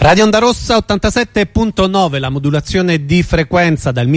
Radio Onda Rossa 87.9, la modulazione di frequenza dal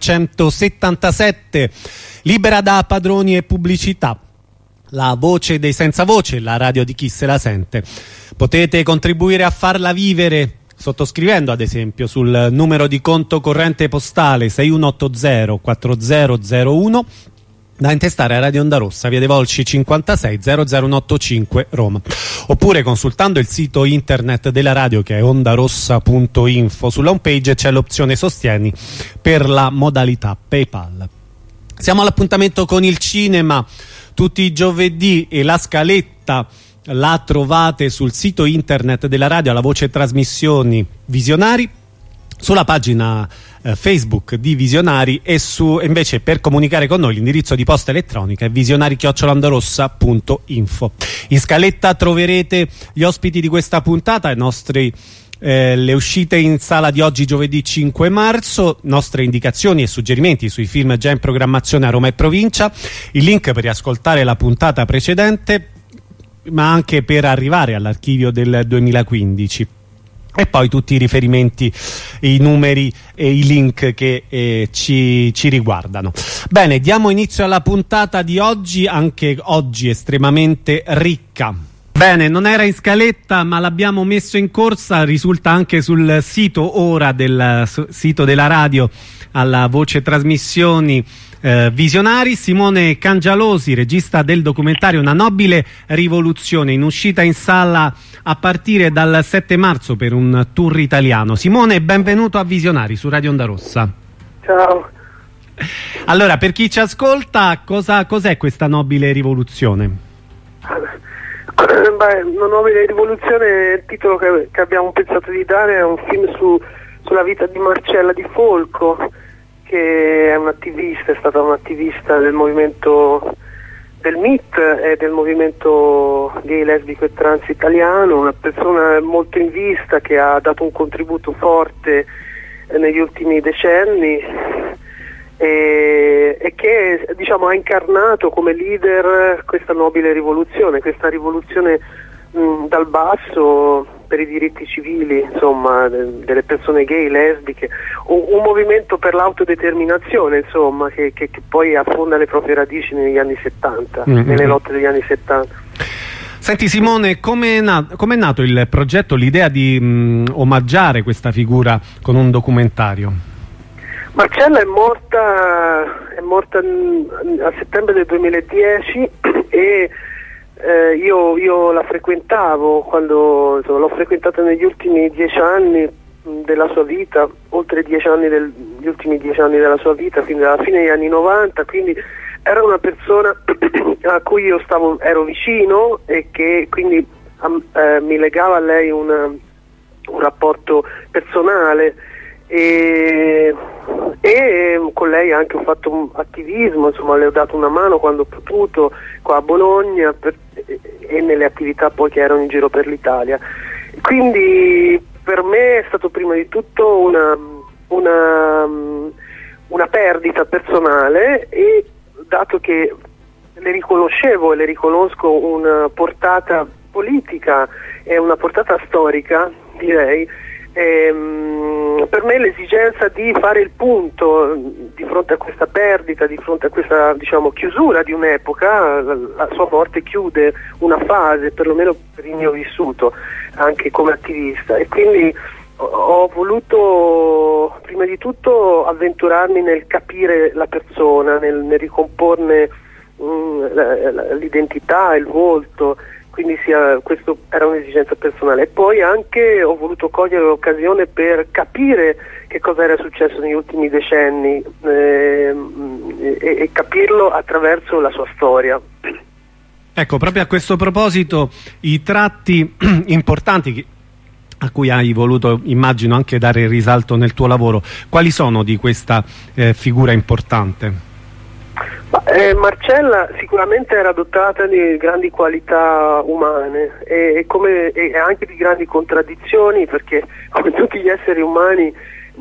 1977, libera da padroni e pubblicità. La voce dei senza voce, la radio di chi se la sente. Potete contribuire a farla vivere sottoscrivendo ad esempio sul numero di conto corrente postale 6180 4001 da intestare a Radio Onda Rossa, via dei Volsci 56 00185 Roma, oppure consultando il sito internet della radio che è ondarossa.info. Sulla homepage c'è l'opzione sostieni per la modalità PayPal. Siamo all'appuntamento con il cinema tutti i giovedì e la scaletta la trovate sul sito internet della radio alla voce trasmissioni Visionari, sulla pagina Facebook di Visionari e invece per comunicare con noi l'indirizzo di posta elettronica è visionari@ondarossa.info. In scaletta troverete gli ospiti di questa puntata, le uscite in sala di oggi giovedì 5 marzo, nostre indicazioni e suggerimenti sui film già in programmazione a Roma e provincia, il link per riascoltare la puntata precedente ma anche per arrivare all'archivio del 2015. E poi tutti i riferimenti, i numeri e i link che ci riguardano. Bene, diamo inizio alla puntata di oggi, anche oggi estremamente ricca. Bene, non era in scaletta ma l'abbiamo messo in corsa, risulta anche sul sito ora del sito della radio alla voce trasmissioni Visionari. Simone Cangialosi, regista del documentario Una nobile rivoluzione, in uscita in sala a partire dal 7 marzo per un tour italiano. Simone, benvenuto a Visionari su Radio Onda Rossa. Ciao. Allora, per chi ci ascolta, cos'è questa nobile rivoluzione? Una nobile rivoluzione è il titolo che abbiamo pensato di dare, è un film sulla vita di Marcella Di Folco, che è un'attivista, è stata un'attivista del movimento del MIT e del movimento gay, lesbico e trans italiano, una persona molto in vista che ha dato un contributo forte negli ultimi decenni e che diciamo ha incarnato come leader questa nobile rivoluzione, questa rivoluzione dal basso per i diritti civili, insomma, delle persone gay, lesbiche, un movimento per l'autodeterminazione, insomma, che poi affonda le proprie radici negli anni 70, nelle lotte degli anni 70. Senti Simone, come è nato il progetto, l'idea di omaggiare questa figura con un documentario? Marcella è morta a settembre del 2010 e io la frequentavo quando l'ho frequentata negli ultimi 10 anni della sua vita, oltre 10 anni gli ultimi 10 anni della sua vita, fino alla fine degli anni 90, quindi era una persona a cui io ero vicino e che quindi mi legava a lei un rapporto personale e con lei anche ho fatto un attivismo, insomma le ho dato una mano quando ho potuto qua a Bologna e nelle attività poi che erano in giro per l'Italia. Quindi per me è stato prima di tutto una perdita personale, e dato che le riconoscevo e le riconosco una portata politica e una portata storica, direi, per me l'esigenza di fare il punto di fronte a questa perdita, di fronte a questa chiusura di un'epoca, la sua morte chiude una fase, perlomeno per il mio vissuto anche come attivista, e quindi ho voluto prima di tutto avventurarmi nel capire la persona, nel ricomporne l'identità, il volto. Quindi questo era un'esigenza personale, e poi anche ho voluto cogliere l'occasione per capire che cosa era successo negli ultimi decenni e capirlo attraverso la sua storia. Ecco, proprio a questo proposito, i tratti importanti a cui hai voluto, immagino, anche dare risalto nel tuo lavoro, quali sono di questa figura importante? Marcella sicuramente era dotata di grandi qualità umane e anche di grandi contraddizioni, perché come tutti gli esseri umani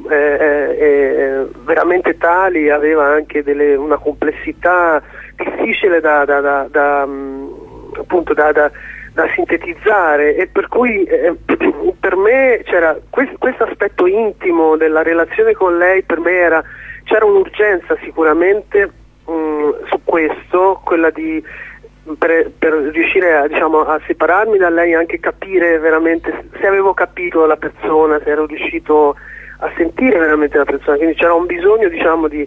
veramente tali aveva anche una complessità difficile da da sintetizzare, e per cui per me c'era questo aspetto intimo della relazione con lei. Per me c'era un'urgenza sicuramente su questo, quella di per riuscire a separarmi da lei, anche capire veramente se avevo capito la persona, se ero riuscito a sentire veramente la persona. Quindi c'era un bisogno di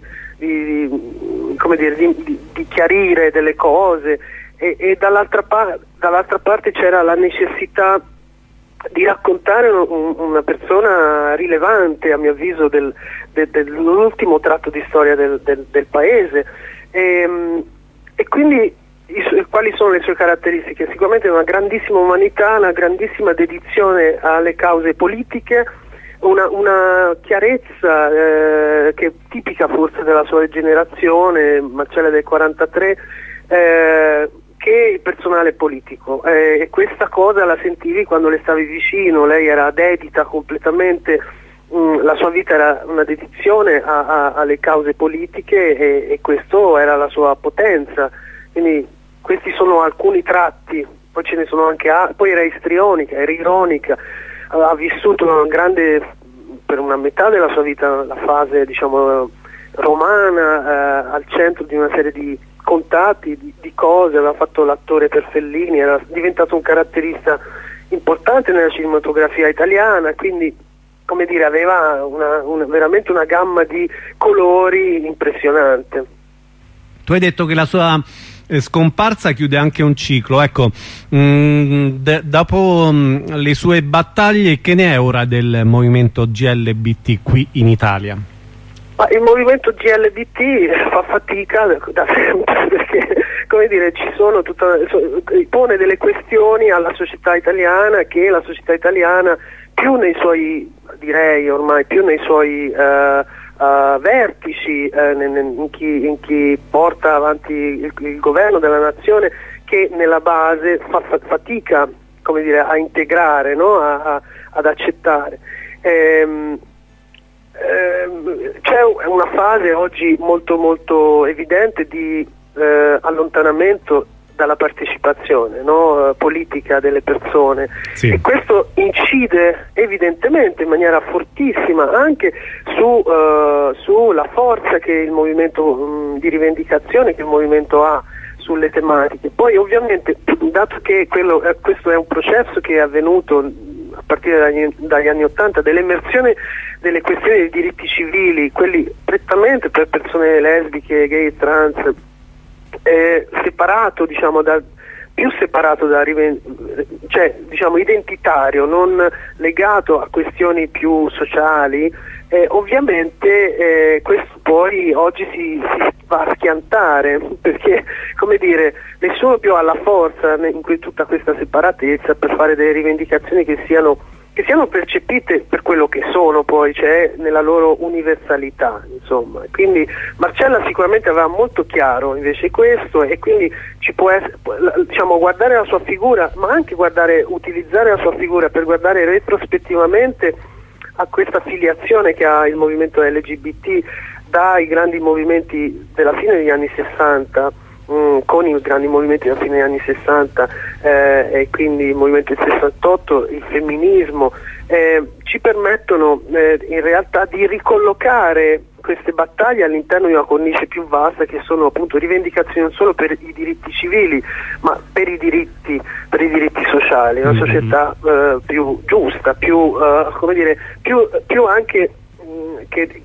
chiarire delle cose, e dall'altra parte c'era la necessità di raccontare una persona rilevante, a mio avviso, dell'ultimo tratto di storia del paese, e quindi quali sono le sue caratteristiche? Sicuramente una grandissima umanità, una grandissima dedizione alle cause politiche, una chiarezza che è tipica forse della sua generazione, Marcella del 43, che il personale politico, e questa cosa la sentivi quando le stavi vicino. Lei era dedita completamente, la sua vita era una dedizione alle cause politiche, e questo era la sua potenza. Quindi questi sono alcuni tratti, poi ce ne sono anche altri. Poi era istrionica, era ironica, ha vissuto per una metà della sua vita la fase romana, al centro di una serie di contatti, di cose. Aveva fatto l'attore per Fellini, era diventato un caratterista importante nella cinematografia italiana, quindi come dire, aveva veramente una gamma di colori impressionante. Tu hai detto che la sua scomparsa chiude anche un ciclo, ecco. Dopo le sue battaglie, che ne è ora del movimento GLBT qui in Italia? Ma il movimento GLBT fa fatica da sempre, perché come dire, pone delle questioni alla società italiana, che la società italiana più nei suoi vertici, in chi porta avanti il governo della nazione, che nella base fa fatica, come dire, a integrare, no? ad accettare. C'è una fase oggi molto molto evidente di allontanamento dalla partecipazione, no? Politica delle persone, sì. E questo incide evidentemente in maniera fortissima anche sulla forza che il movimento di rivendicazione che il movimento ha sulle tematiche. Poi ovviamente, dato che questo è un processo che è avvenuto a partire dagli anni *80, dell'emersione delle questioni dei diritti civili, quelli prettamente per persone lesbiche, gay, trans, separato, identitario, non legato a questioni più sociali, ovviamente questo poi oggi si va a schiantare, perché, come dire, nessuno più ha la forza in tutta questa separatezza per fare delle rivendicazioni che siano percepite per quello che sono, poi, cioè nella loro universalità, insomma. Quindi Marcella sicuramente aveva molto chiaro invece questo, e quindi ci può essere, guardare la sua figura, ma anche utilizzare la sua figura per guardare retrospettivamente a questa filiazione che ha il movimento LGBT dai grandi movimenti della fine degli anni 60, con i grandi movimenti della fine degli anni 60, e quindi il movimento del 68, il femminismo, ci permettono in realtà di ricollocare queste battaglie all'interno di una cornice più vasta, che sono appunto rivendicazioni non solo per i diritti civili, ma per i diritti sociali, una società più giusta, più anche che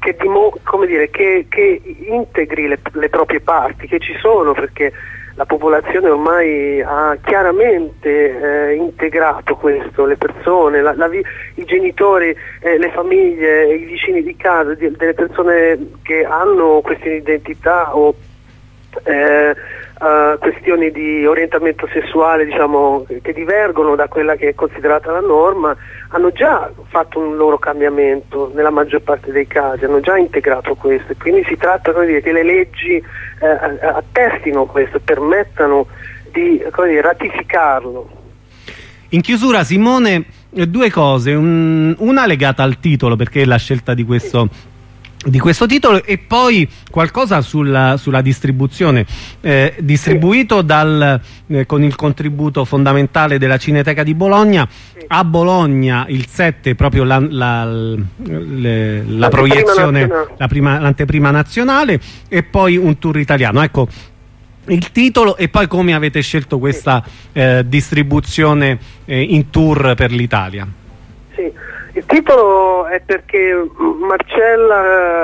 integri le proprie parti, che ci sono, perché la popolazione ormai ha chiaramente integrato questo, le persone, i genitori, le famiglie, i vicini di casa, delle persone che hanno questioni di identità o questioni di orientamento sessuale, che divergono da quella che è considerata la norma, hanno già fatto un loro cambiamento nella maggior parte dei casi, hanno già integrato questo, e quindi si tratta, che le leggi attestino questo, permettano di ratificarlo. In chiusura, Simone, due cose, una legata al titolo, perché la scelta di questo di questo titolo, e poi qualcosa sulla distribuzione, distribuito con il contributo fondamentale della Cineteca di Bologna. A Bologna il 7 proprio la proiezione, l'anteprima nazionale, e poi un tour italiano. Ecco il titolo, e poi come avete scelto questa distribuzione in tour per l'Italia. Sì. Il titolo è perché Marcella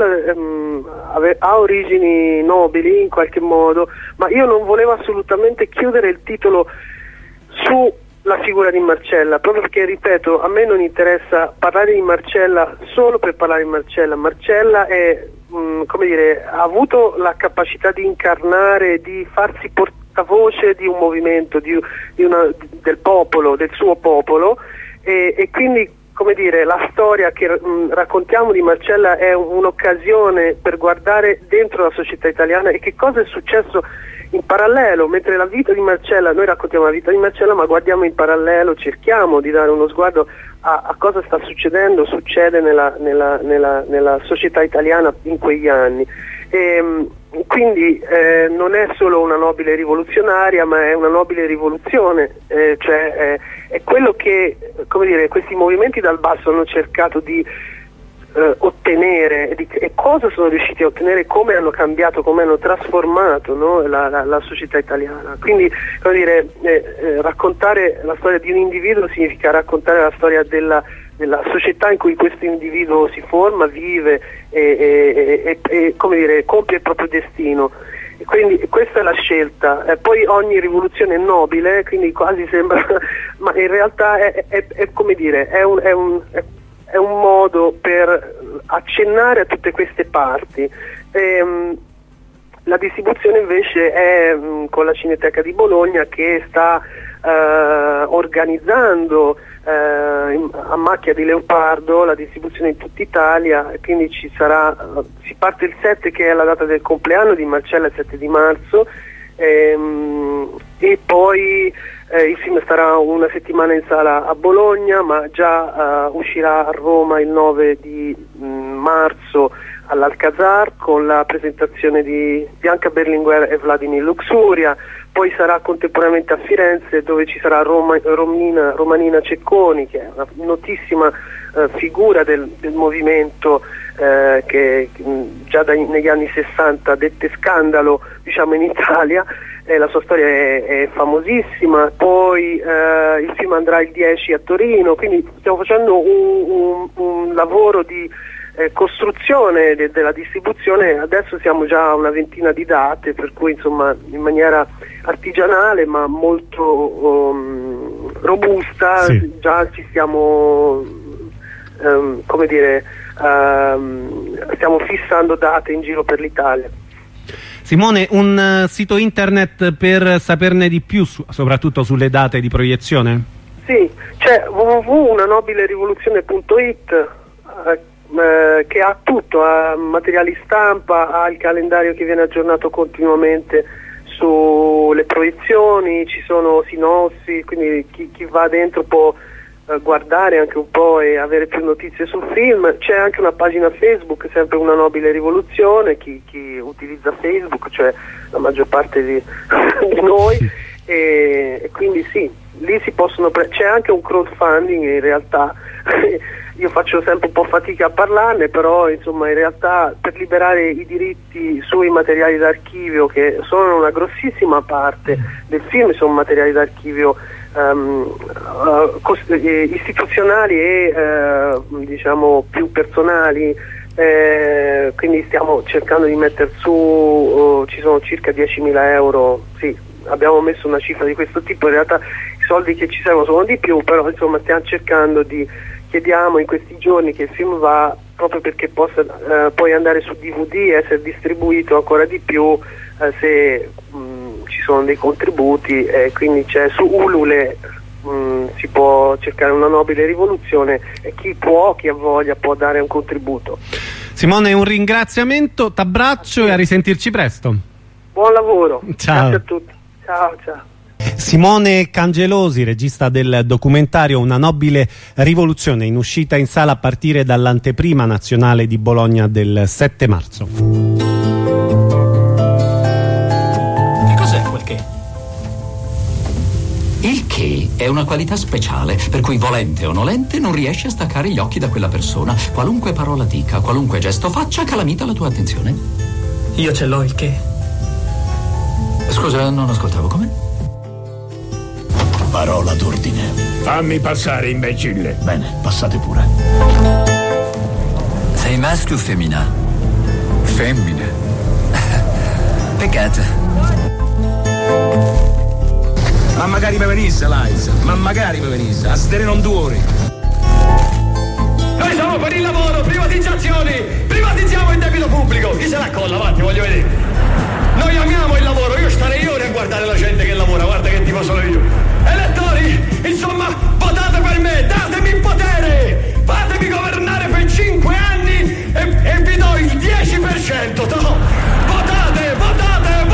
ha origini nobili in qualche modo, ma io non volevo assolutamente chiudere il titolo sulla figura di Marcella, proprio perché, ripeto, a me non interessa parlare di Marcella solo per parlare di Marcella. Marcella è, come dire, ha avuto la capacità di incarnare, di farsi portavoce di un movimento, del popolo, del suo popolo, e quindi, come dire, la storia che raccontiamo di Marcella è un'occasione per guardare dentro la società italiana e che cosa è successo in parallelo. Mentre la vita di Marcella, noi raccontiamo la vita di Marcella, ma guardiamo in parallelo, cerchiamo di dare uno sguardo a cosa succede nella società italiana in quegli anni. Quindi non è solo una nobile rivoluzionaria, ma è una nobile rivoluzione, cioè è quello che, come dire, questi movimenti dal basso hanno cercato di ottenere, e cosa sono riusciti a ottenere, come hanno cambiato, come hanno trasformato, no, la società italiana. Quindi, come dire, raccontare la storia di un individuo significa raccontare la storia della società in cui questo individuo si forma, vive e come dire, compie il proprio destino. E quindi questa è la scelta. Poi ogni rivoluzione è nobile, quindi quasi sembra, ma in realtà è come dire, è un modo per accennare a tutte queste parti. La distribuzione invece è con la Cineteca di Bologna, che sta organizzando a macchia di leopardo la distribuzione in tutta Italia, quindi si parte il 7, che è la data del compleanno di Marcella, il 7 di marzo, e poi il film starà una settimana in sala a Bologna, ma già uscirà a Roma il 9 di marzo all'Alcazar, con la presentazione di Bianca Berlinguer e Vladimir Luxuria. Poi sarà contemporaneamente a Firenze, dove ci sarà Romanina Cecconi, che è una notissima figura del movimento, che già negli anni 60 dette scandalo, diciamo, in Italia. La sua storia è famosissima. Poi il film andrà il 10 a Torino, quindi stiamo facendo un lavoro di costruzione della distribuzione. Adesso siamo già a una ventina di date, per cui, insomma, in maniera artigianale ma molto robusta, sì. Già ci stiamo come dire, stiamo fissando date in giro per l'Italia. Simone, un sito internet per saperne di più, soprattutto sulle date di proiezione? Sì, c'è www.unanobilerivoluzione.it, che ha tutto, ha materiali stampa, ha il calendario che viene aggiornato continuamente sulle proiezioni, ci sono sinossi, quindi chi va dentro può guardare anche un po' e avere più notizie sul film. C'è anche una pagina Facebook, sempre Una Nobile Rivoluzione, chi utilizza Facebook, cioè la maggior parte di noi, e quindi sì, lì si possono c'è anche un crowdfunding in realtà. Io faccio sempre un po' fatica a parlarne, però insomma in realtà per liberare i diritti sui materiali d'archivio, che sono una grossissima parte del film, sono materiali d'archivio istituzionali e diciamo più personali, quindi stiamo cercando di mettere su, ci sono circa 10.000 euro, sì, abbiamo messo una cifra di questo tipo, in realtà i soldi che ci servono sono di più, però insomma stiamo cercando chiediamo in questi giorni che il film va, proprio perché possa poi andare su DVD e essere distribuito ancora di più, se ci sono dei contributi, quindi c'è su Ulule, si può cercare Una Nobile Rivoluzione, e chi ha voglia può dare un contributo. Simone, un ringraziamento, t'abbraccio e a risentirci presto. Buon lavoro. Ciao. Grazie a tutti. Ciao. Simone Cangelosi, regista del documentario Una nobile rivoluzione, in uscita in sala a partire dall'anteprima nazionale di Bologna del 7 marzo. Che cos'è quel che? Il che è una qualità speciale, per cui volente o nolente non riesci a staccare gli occhi da quella persona. Qualunque parola dica, qualunque gesto faccia, calamita la tua attenzione. Io ce l'ho il che. Scusa, non ascoltavo, come? Parola d'ordine. Fammi passare, imbecille. Bene, passate pure. Sei maschio o femmina? Femmina. Peccato. Ma magari mi venisse, Liza. Ma magari mi venisse. A sedere non 2 ore. Noi siamo per il lavoro, privatizzazioni. Privatizziamo il debito pubblico. Chi se la colla, avanti, voglio vedere. Noi amiamo il lavoro. Io starei ore a guardare la gente che lavora. Guarda che tipo sono io. Elettori, insomma, votate per me, datemi il potere, fatemi governare per 5 anni e vi do il 10%, no? Votate, votate,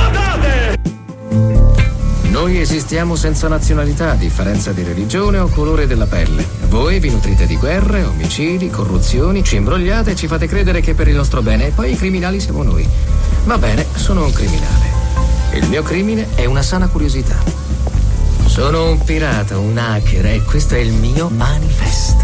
votate! Noi esistiamo senza nazionalità, differenza di religione o colore della pelle. Voi vi nutrite di guerre, omicidi, corruzioni, ci imbrogliate e ci fate credere che per il nostro bene, e poi i criminali siamo noi. Va bene, sono un criminale. Il mio crimine è una sana curiosità. Sono un pirata, un hacker e questo è il mio manifesto.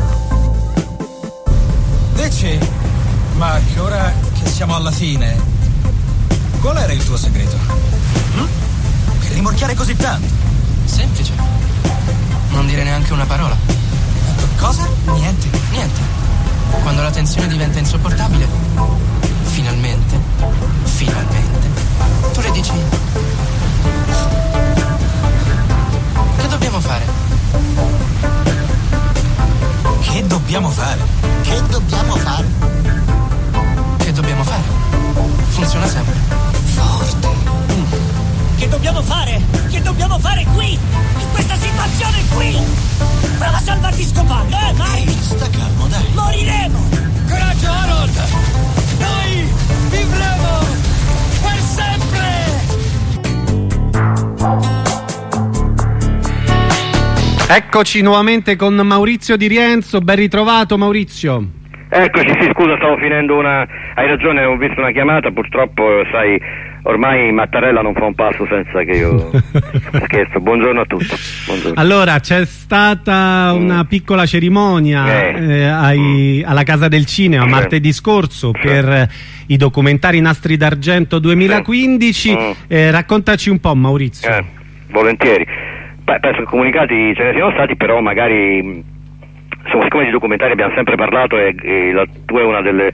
Dici, ma che ora che siamo alla fine, qual era il tuo segreto? Per rimorchiare così tanto? Semplice. Non dire neanche una parola. Cosa? Niente. Niente. Quando la tensione diventa insopportabile, finalmente, tu le dici: che dobbiamo fare? Che dobbiamo fare? Che dobbiamo fare? Che dobbiamo fare? Funziona sempre. Forte. Che dobbiamo fare? Che dobbiamo fare qui? In questa situazione qui? Prova a salvarti scopando, Mike! Sta calmo, dai. Moriremo! Coraggio, Harold! Noi vivremo per sempre! Eccoci nuovamente con Maurizio Di Rienzo, ben ritrovato Maurizio. Eccoci, sì, scusa, stavo finendo hai ragione, ho visto una chiamata, purtroppo, sai, ormai Mattarella non fa un passo senza che io scherzo. Buongiorno a tutti. Buongiorno. Allora, c'è stata una piccola cerimonia alla Casa del Cinema martedì scorso per i documentari Nastri d'Argento 2015. Raccontaci un po', Maurizio. Volentieri. Beh, penso che comunicati ce ne siano stati, però magari insomma, siccome di documentari abbiamo sempre parlato e la tua è una delle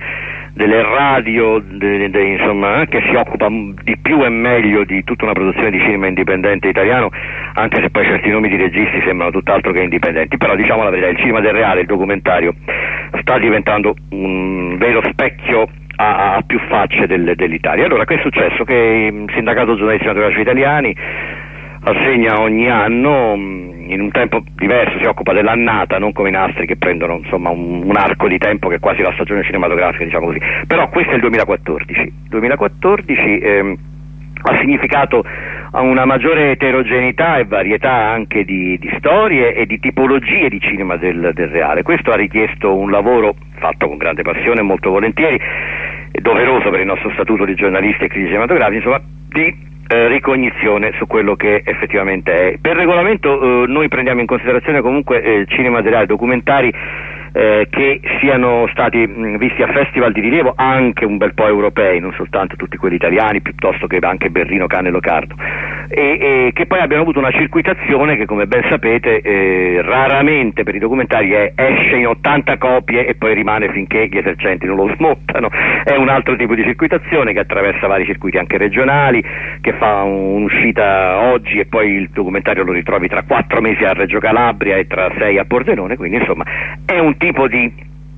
radio insomma, che si occupa di più e meglio di tutta una produzione di cinema indipendente italiano, anche se poi certi nomi di registi sembrano tutt'altro che indipendenti, però diciamo la verità, il cinema del reale, il documentario, sta diventando un vero specchio a più facce dell'Italia. Allora, che è successo? Che il Sindacato Giornalisti Cinematografici Italiani assegna ogni anno, in un tempo diverso, si occupa dell'annata, non come i nastri che prendono insomma un arco di tempo che è quasi la stagione cinematografica, diciamo così. Però questo è il 2014. 2014 ha significato una maggiore eterogeneità e varietà anche di storie e di tipologie di cinema del reale. Questo ha richiesto un lavoro fatto con grande passione e molto volentieri, e doveroso per il nostro statuto di giornalisti e critici cinematografici, insomma, di ricognizione su quello che effettivamente è. Per regolamento noi prendiamo in considerazione comunque cinema reale, documentari che siano stati visti a festival di rilievo, anche un bel po' europei, non soltanto tutti quelli italiani, piuttosto che anche Berlino, Cannes e Locarno, e che poi abbiano avuto una circuitazione che, come ben sapete, raramente per i documentari esce in 80 copie e poi rimane finché gli esercenti non lo smontano. È un altro tipo di circuitazione che attraversa vari circuiti anche regionali, che fa un'uscita oggi e poi il documentario lo ritrovi tra 4 mesi a Reggio Calabria e tra 6 a Pordenone, quindi insomma è un tipo di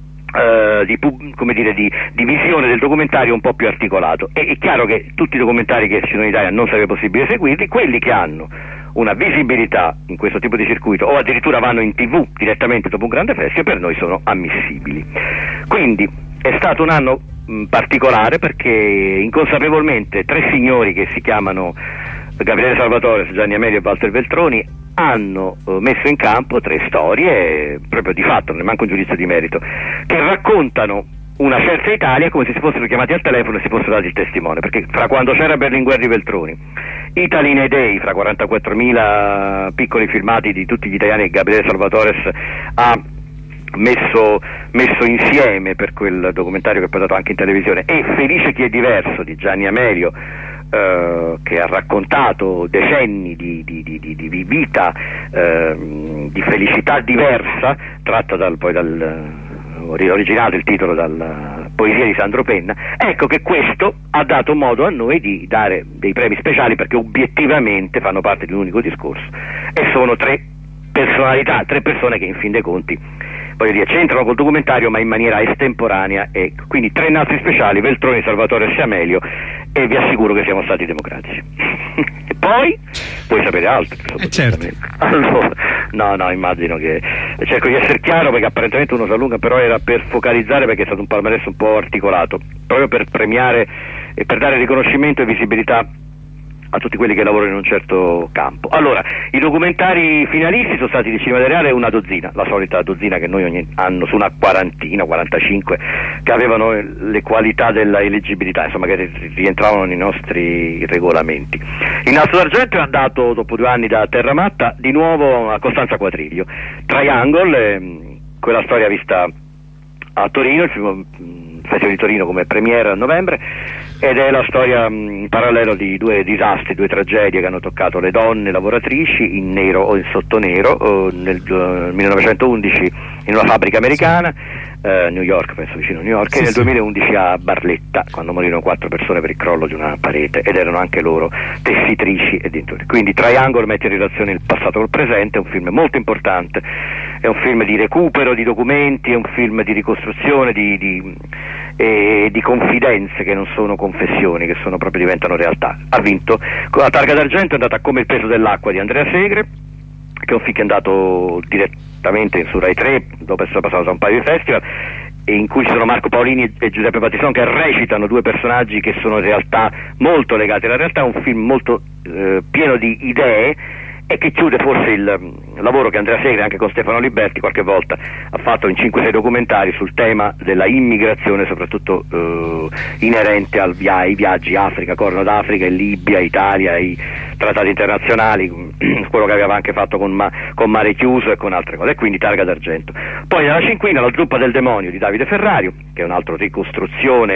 visione del documentario un po' più articolato. È chiaro che tutti i documentari che ci sono in Italia non sarebbe possibile seguirli, quelli che hanno una visibilità in questo tipo di circuito o addirittura vanno in TV direttamente dopo un grande festival, per noi sono ammissibili. Quindi è stato un anno particolare, perché inconsapevolmente 3 signori che si chiamano Gabriele Salvatore, Gianni Amelio e Walter Veltroni hanno messo in campo 3 storie, proprio di fatto, non è manco un giudizio di merito, che raccontano una certa Italia come se si fossero chiamati al telefono e si fossero dati il testimone, perché fra quando c'era Berlinguer di Veltroni, Italine Day, fra 44.000 piccoli filmati di tutti gli italiani che Gabriele Salvatore ha messo insieme per quel documentario che è portato anche in televisione, e Felice chi è diverso di Gianni Amelio, che ha raccontato decenni di vita, di felicità diversa, tratta originato il titolo dalla poesia di Sandro Penna. Ecco che questo ha dato modo a noi di dare dei premi speciali, perché obiettivamente fanno parte di un unico discorso e sono 3 personalità, 3 persone che in fin dei conti, voglio dire, c'entrano col documentario ma in maniera estemporanea, e quindi 3 nastri speciali: Veltroni, Salvatore e Amelio, e vi assicuro che siamo stati democratici. E poi puoi sapere altro, certo. Allora, no, immagino che cerco di essere chiaro, perché apparentemente uno si allunga, però era per focalizzare, perché è stato un palmarès un po' articolato, proprio per premiare e per dare riconoscimento e visibilità a tutti quelli che lavorano in un certo campo. Allora, i documentari finalisti sono stati di Cinema del Reale una dozzina, la solita dozzina che noi ogni anno, su una 45, che avevano le qualità della eleggibilità, insomma, che rientravano nei nostri regolamenti. Il Nastro d'Argento è andato, dopo 2 anni da Terramatta, di nuovo a Costanza Quadriglio. Triangle, quella storia vista a Torino, il Festival di Torino come premiere a novembre, ed è la storia in parallelo di 2 disastri, 2 tragedie che hanno toccato le donne lavoratrici in nero o in sottonero nel 1911 in una fabbrica americana, New York, penso vicino a New York, e nel 2011 a Barletta, quando morirono 4 persone per il crollo di una parete, ed erano anche loro tessitrici e dintorni. Quindi Triangle mette in relazione il passato col presente, è un film molto importante, è un film di recupero di documenti, è un film di ricostruzione di confidenze che non sono confessioni, che sono proprio, diventano realtà. Ha vinto con la Targa d'Argento, è andata Come il peso dell'acqua di Andrea Segre, che è un film che è andato direttamente su Rai 3 dopo essere passato da un paio di festival, e in cui ci sono Marco Paolini e Giuseppe Battistone che recitano 2 personaggi che sono in realtà molto legati alla realtà. È un film molto pieno di idee, e che chiude forse il lavoro che Andrea Segre, anche con Stefano Liberti, qualche volta ha fatto in 5-6 documentari sul tema della immigrazione, soprattutto inerente ai viaggi Africa, Corno d'Africa, in Libia, Italia, i trattati internazionali, quello che aveva anche fatto con Mare Chiuso e con altre cose, e quindi Targa d'Argento. Poi nella cinquina La zuppa del demonio di Davide Ferrario, che è un'altra ricostruzione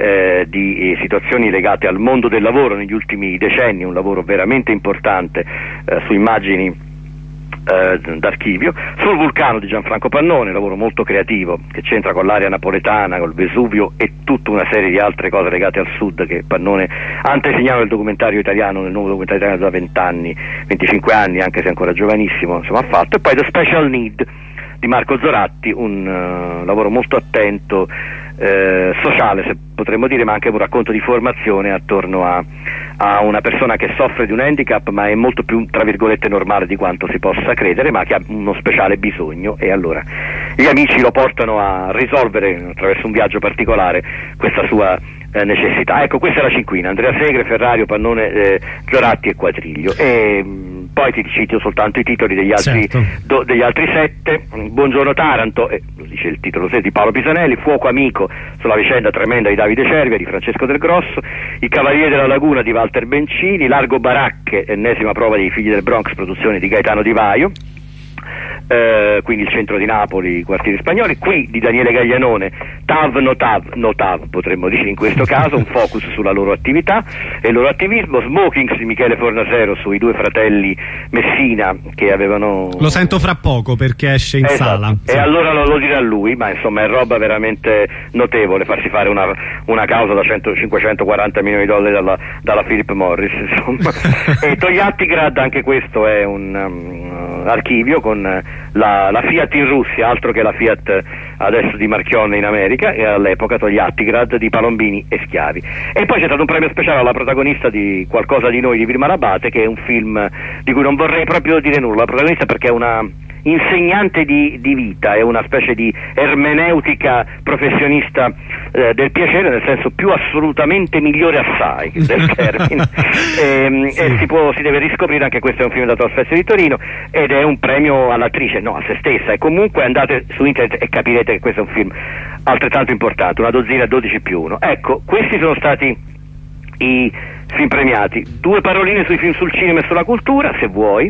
di situazioni legate al mondo del lavoro negli ultimi decenni, un lavoro veramente importante su immagini d'archivio. Sul vulcano di Gianfranco Pannone, lavoro molto creativo che c'entra con l'area napoletana, col Vesuvio e tutta una serie di altre cose legate al sud, che Pannone antesignava il documentario italiano, nel nuovo documentario italiano da 20 anni, 25 anni, anche se ancora giovanissimo, insomma, ha fatto. E poi The Special Need di Marco Zoratti, un lavoro molto attento, sociale, se potremmo dire, ma anche un racconto di formazione attorno a una persona che soffre di un handicap, ma è molto più, tra virgolette, normale di quanto si possa credere, ma che ha uno speciale bisogno, e allora gli amici lo portano a risolvere attraverso un viaggio particolare questa sua necessità. Ecco, questa è la cinquina: Andrea Segre, Ferrario, Pannone, Zoratti e Quadriglio. E poi ti cito soltanto i titoli degli altri, certo, degli altri 7. Buongiorno Taranto, lo dice il titolo di Paolo Pisanelli. Fuoco amico, sulla vicenda tremenda di Davide Cervia di Francesco Del Grosso. I Cavalieri della Laguna di Walter Bencini. Largo Baracche, ennesima prova dei Figli del Bronx, produzione di Gaetano Di Vaio. Quindi il centro di Napoli, i quartieri spagnoli. Qui di Daniele Gaglianone, TAV Notav potremmo dire in questo caso, un focus sulla loro attività e il loro attivismo. Smokings di Michele Fornasero sui 2 fratelli Messina che avevano... Lo sento fra poco perché esce in sala. E sì, allora lo dirà lui, ma insomma è roba veramente notevole farsi fare una causa da 540 milioni di dollari dalla Philip Morris, insomma. E Togliattigrad, anche questo è un archivio con la Fiat in Russia, altro che la Fiat adesso di Marchionne in America, e all'epoca Togliattigrad di Palombini e Schiavi. E poi c'è stato un premio speciale alla protagonista di Qualcosa di noi di Vilma Labate, che è un film di cui non vorrei proprio dire nulla. La protagonista, perché è una insegnante di vita, è una specie di ermeneutica professionista del piacere, nel senso più assolutamente migliore assai del termine. E si deve riscoprire, anche questo è un film dato al Festival di Torino, ed è un premio all'attrice, no, a se stessa, e comunque andate su internet e capirete che questo è un film altrettanto importante, una dozzina 12+1. Ecco, questi sono stati i film premiati. 2 paroline sui film sul cinema e sulla cultura, se vuoi,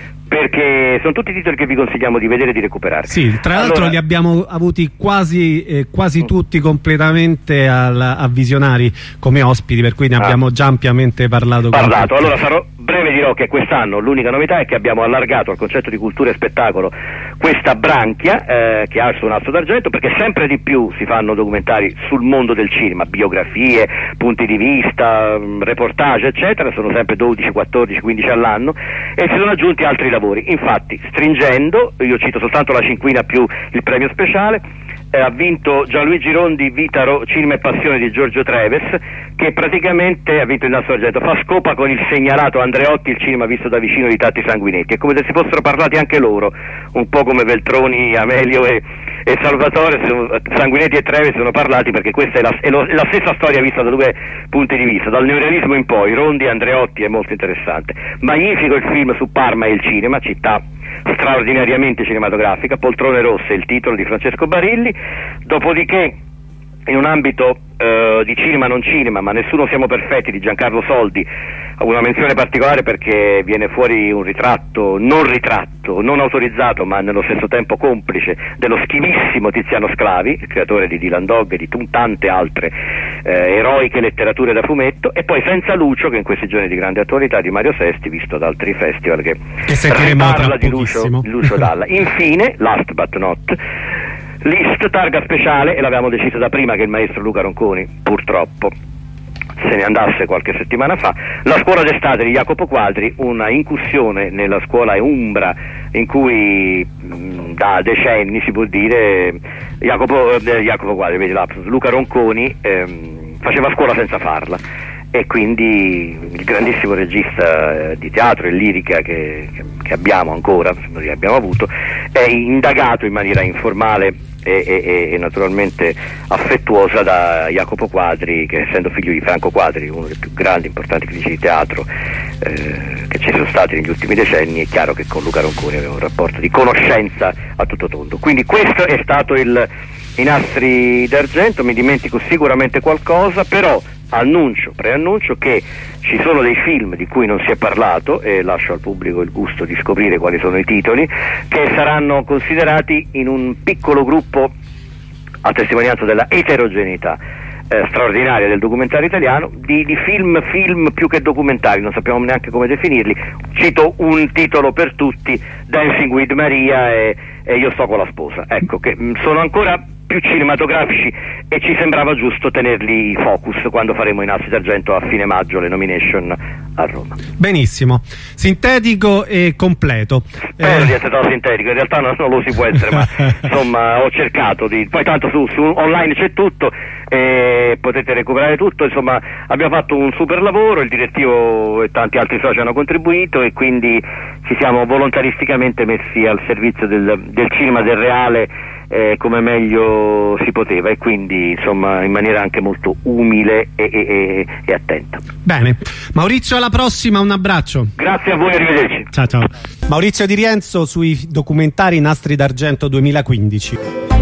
perché sono tutti titoli che vi consigliamo di vedere e di recuperare. Sì, tra l'altro li abbiamo avuti quasi tutti completamente a Visionari come ospiti, per cui ne abbiamo già ampiamente parlato. Allora sarò breve, dirò che quest'anno l'unica novità è che abbiamo allargato al concetto di cultura e spettacolo questa branchia che ha il suo nastro d'argento, perché sempre di più si fanno documentari sul mondo del cinema, biografie, punti di vista, reportage eccetera, sono sempre 12, 14, 15 all'anno, e si sono aggiunti altri lavori. Infatti, stringendo, io cito soltanto la cinquina più il premio speciale, ha vinto Gianluigi Rondi Vitaro, Cinema e Passione di Giorgio Treves, che praticamente ha vinto il nastro d'argento, fa scopa con il segnalato Andreotti, il cinema visto da vicino di Tatti Sanguinetti. È come se si fossero parlati anche loro, un po' come Veltroni, Amelio e Salvatore. Sanguinetti e Treves sono parlati perché questa è la stessa storia vista da 2 punti di vista, dal neorealismo in poi. Rondi e Andreotti è molto interessante. Magnifico il film su Parma e il cinema, città straordinariamente cinematografica. Poltrone rosse, il titolo di Francesco Barilli. Dopodiché, in un ambito di cinema non cinema, ma Nessuno siamo perfetti di Giancarlo Soldi, una menzione particolare perché viene fuori un ritratto non autorizzato ma nello stesso tempo complice dello schivissimo Tiziano Sclavi, il creatore di Dylan Dog e di tante altre eroiche letterature da fumetto. E poi Senza Lucio, che in questi giorni di grande attualità, di Mario Sesti, visto da altri festival, che parla di Lucio Dalla. Infine, last but not least, targa speciale, e l'avevamo deciso da prima che il maestro Luca Ronconi purtroppo se ne andasse qualche settimana fa, La scuola d'estate di Jacopo Quadri, una incursione nella scuola umbra in cui da decenni, si può dire, Jacopo Quadri, vedi lapsus, Luca Ronconi faceva scuola senza farla, e quindi il grandissimo regista di teatro e lirica che abbiamo ancora, noi abbiamo avuto, è indagato in maniera informale e naturalmente affettuosa da Jacopo Quadri, che essendo figlio di Franco Quadri, uno dei più grandi importanti critici di teatro che ci sono stati negli ultimi decenni, è chiaro che con Luca Ronconi aveva un rapporto di conoscenza a tutto tondo. Quindi questo è stato i nastri d'argento. Mi dimentico sicuramente qualcosa, però preannuncio che ci sono dei film di cui non si è parlato, e lascio al pubblico il gusto di scoprire quali sono i titoli, che saranno considerati in un piccolo gruppo a testimonianza della eterogeneità straordinaria del documentario italiano, di film più che documentari, non sappiamo neanche come definirli. Cito un titolo per tutti: Dancing with Maria e Io sto con la sposa, ecco, che sono ancora più cinematografici e ci sembrava giusto tenerli focus quando faremo i nastri d'argento a fine maggio, le nomination a Roma. Benissimo, sintetico e completo. Spero di essere stato sintetico, in realtà non lo si può essere, ma insomma ho cercato poi tanto su online c'è tutto e potete recuperare tutto. Insomma, abbiamo fatto un super lavoro, il direttivo e tanti altri soci hanno contribuito, e quindi ci siamo volontaristicamente messi al servizio del cinema del reale come meglio si poteva, e quindi insomma in maniera anche molto umile e attenta. Bene, Maurizio, alla prossima, un abbraccio. Grazie a voi, arrivederci. Ciao. Maurizio Di Rienzo sui documentari Nastri d'argento 2015.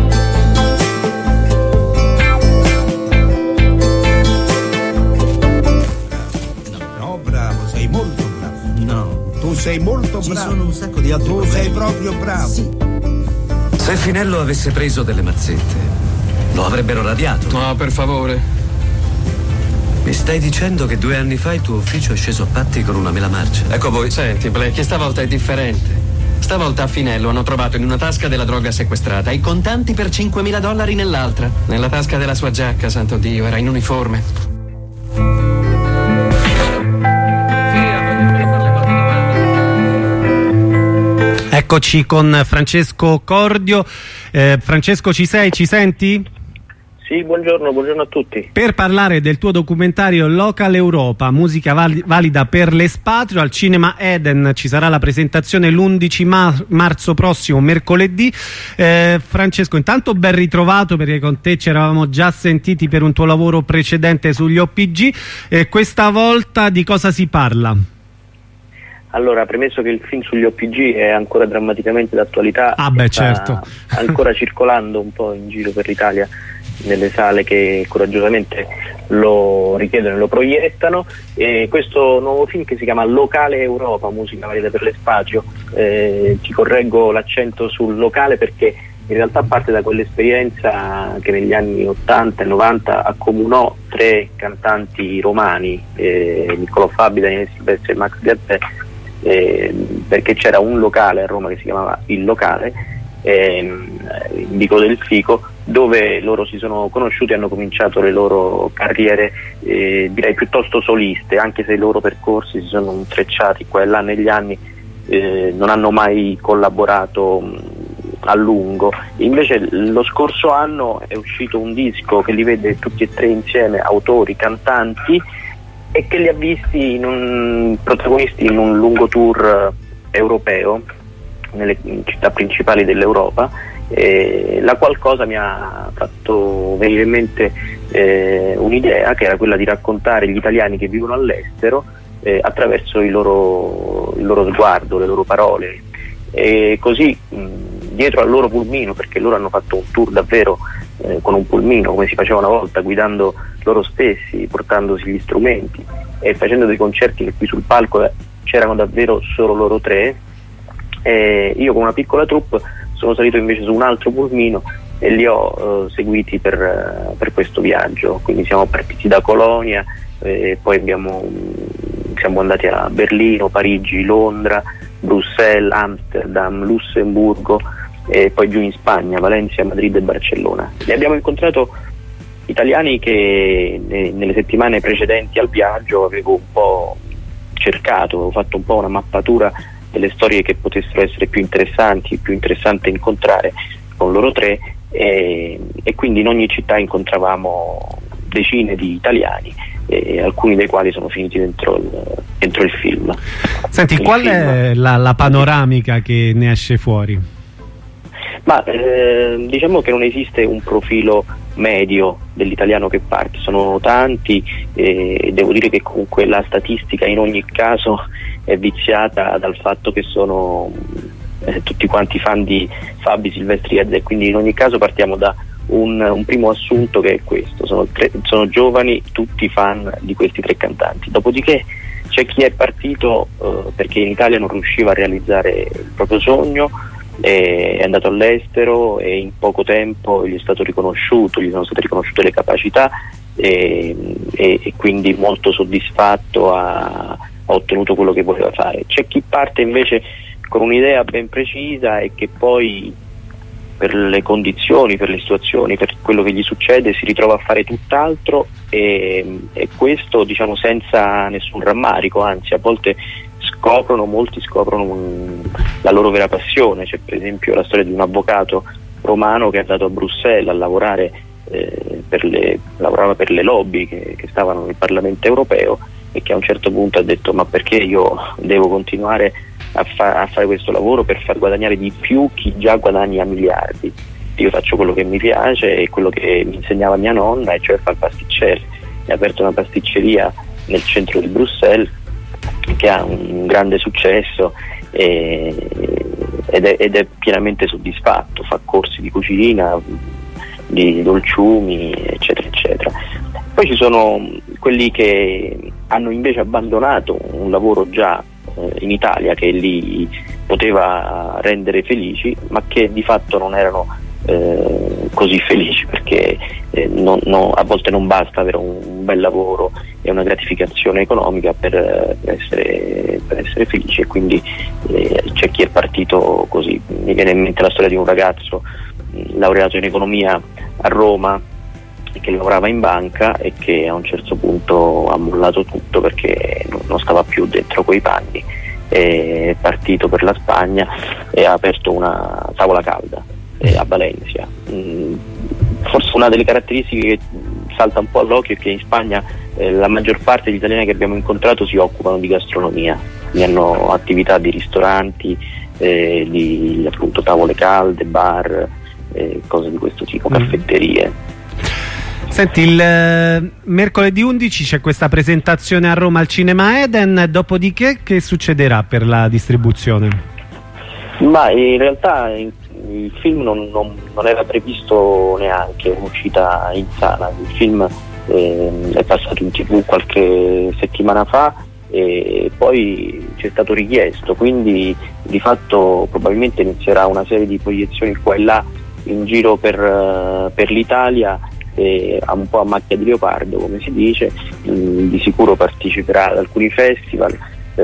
No, bravo, sei molto bravo. No, tu sei molto bravo. Ci sono un sacco di altri. Tu sei proprio bravo. Sì. Se Finello avesse preso delle mazzette, lo avrebbero radiato. No, per favore. Mi stai dicendo che 2 anni fa il tuo ufficio è sceso a patti con una mela marcia? Ecco voi. Senti, Blackie, stavolta è differente. Stavolta a Finello hanno trovato in una tasca della droga sequestrata i contanti per $5.000 nell'altra. Nella tasca della sua giacca, santo Dio, era in uniforme. Eccoci con Francesco Cordio. Francesco, ci sei? Ci senti? Sì, buongiorno a tutti. Per parlare del tuo documentario Local Europa, musica valida per l'espatrio, al Cinema Eden ci sarà la presentazione l'11 marzo prossimo, mercoledì. Francesco, intanto ben ritrovato, perché con te ci eravamo già sentiti per un tuo lavoro precedente sugli OPG. Questa volta di cosa si parla? Allora, premesso che il film sugli OPG è ancora drammaticamente d'attualità, certo. ancora circolando un po' in giro per l'Italia, nelle sale che coraggiosamente lo richiedono e lo proiettano, e questo nuovo film, che si chiama Locale Europa, musica valida per l'espatrio, ti correggo l'accento sul locale perché in realtà parte da quell'esperienza che negli anni 80 e 90 accomunò 3 cantanti romani, Niccolò Fabi, Daniele Silvestri e Max Gazzè, perché c'era un locale a Roma che si chiamava Il Locale, in Vicolo del Fico, dove loro si sono conosciuti e hanno cominciato le loro carriere direi piuttosto soliste, anche se i loro percorsi si sono intrecciati qua e là negli anni, non hanno mai collaborato a lungo. Invece lo scorso anno è uscito un disco che li vede tutti e 3 insieme, autori, cantanti, e che li ha visti protagonisti in un lungo tour europeo nelle città principali dell'Europa, la qual cosa mi ha fatto venire in mente un'idea, che era quella di raccontare gli italiani che vivono all'estero attraverso il loro sguardo, le loro parole, e così dietro al loro pulmino, perché loro hanno fatto un tour davvero con un pulmino, come si faceva una volta, guidando loro stessi, portandosi gli strumenti e facendo dei concerti che qui sul palco c'erano davvero solo loro 3. Io con una piccola troupe sono salito invece su un altro pulmino e li ho seguiti per questo viaggio. Quindi siamo partiti da Colonia, poi siamo andati a Berlino, Parigi, Londra, Bruxelles, Amsterdam, Lussemburgo, e poi giù in Spagna, Valencia, Madrid e Barcellona. E abbiamo incontrato italiani che nelle settimane precedenti al viaggio avevo un po' cercato, avevo fatto un po' una mappatura delle storie che potessero essere più interessante incontrare con loro 3, e quindi in ogni città incontravamo decine di italiani, alcuni dei quali sono finiti dentro il film. Senti, qual è la panoramica che ne esce fuori? Ma diciamo che non esiste un profilo medio dell'italiano che parte, sono tanti, e devo dire che comunque la statistica in ogni caso è viziata dal fatto che sono tutti quanti fan di Fabi, Silvestri e quindi in ogni caso partiamo da un primo assunto, che è questo: sono giovani, tutti fan di questi 3 cantanti. Dopodiché c'è chi è partito perché in Italia non riusciva a realizzare il proprio sogno, è andato all'estero e in poco tempo gli sono state riconosciute le capacità, e quindi molto soddisfatto ha ottenuto quello che voleva fare. C'è chi parte invece con un'idea ben precisa e che poi per le condizioni, per le situazioni, per quello che gli succede si ritrova a fare tutt'altro, e questo diciamo senza nessun rammarico, anzi a volte molti scoprono la loro vera passione. C'è per esempio la storia di un avvocato romano che è andato a Bruxelles a lavorare, lavorava per le lobby che stavano nel Parlamento europeo, e che a un certo punto ha detto: ma perché io devo continuare a fare questo lavoro per far guadagnare di più chi già guadagna miliardi? Io faccio quello che mi piace e quello che mi insegnava mia nonna, e cioè fare il pasticcere. Ha aperto una pasticceria nel centro di Bruxelles che ha un grande successo ed è pienamente soddisfatto, fa corsi di cucina, di dolciumi, eccetera eccetera. Poi ci sono quelli che hanno invece abbandonato un lavoro già in Italia che li poteva rendere felici, ma che di fatto non erano così felici, perché a volte non basta avere un bel lavoro e una gratificazione economica per essere felici, e quindi c'è chi è partito così. Mi viene in mente la storia di un ragazzo laureato in economia a Roma che lavorava in banca e che a un certo punto ha mollato tutto perché non stava più dentro quei panni, è partito per la Spagna e ha aperto una tavola calda a Valencia. Forse Una delle caratteristiche che salta un po' all'occhio è che in Spagna la maggior parte degli italiani che abbiamo incontrato si occupano di gastronomia, quindi hanno attività di ristoranti, di appunto tavole calde, bar, cose di questo tipo, caffetterie. Senti, il mercoledì 11 c'è questa presentazione a Roma al Cinema Eden, dopodiché che succederà per la distribuzione? Ma in realtà il film non era previsto neanche un'uscita in sala. Il film è passato in TV qualche settimana fa e poi ci è stato richiesto, quindi di fatto probabilmente inizierà una serie di proiezioni qua e là in giro per l'Italia, un po' a macchia di leopardo, come si dice. Di sicuro parteciperà ad alcuni festival,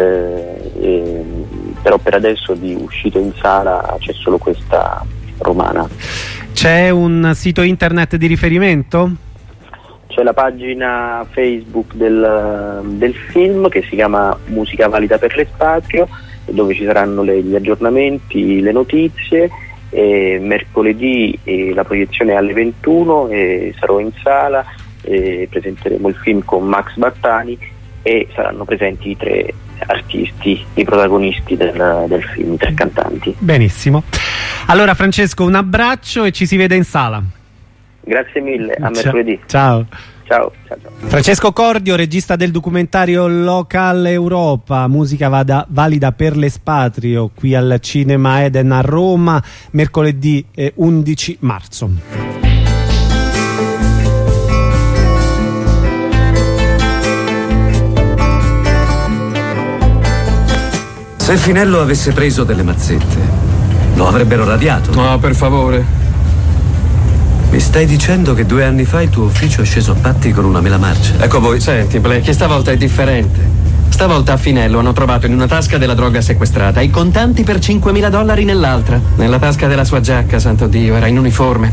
però per adesso di uscita in sala c'è solo questa romana. C'è un sito internet di riferimento? C'è la pagina Facebook del film che si chiama Musica Valida per l'Espatrio, dove ci saranno gli aggiornamenti, le notizie. Mercoledì la proiezione è alle 21 e sarò in sala, presenteremo il film con Max Battani e saranno presenti i 3 artisti, i protagonisti del film, i 3 cantanti. Benissimo. Allora Francesco, un abbraccio e ci si vede in sala. Grazie mille, a mercoledì. Ciao. Ciao. Francesco Cordio, regista del documentario Local Europa, musica valida per l'espatrio, qui al Cinema Eden a Roma, mercoledì 11 marzo. Se Finello avesse preso delle mazzette, lo avrebbero radiato. No, per favore. Mi stai dicendo che 2 anni fa il tuo ufficio è sceso a patti con una mela marcia? Ecco voi. Senti, Blackie, stavolta è differente. Stavolta a Finello hanno trovato in una tasca della droga sequestrata i contanti per $5.000 nell'altra. Nella tasca della sua giacca, santo Dio, era in uniforme.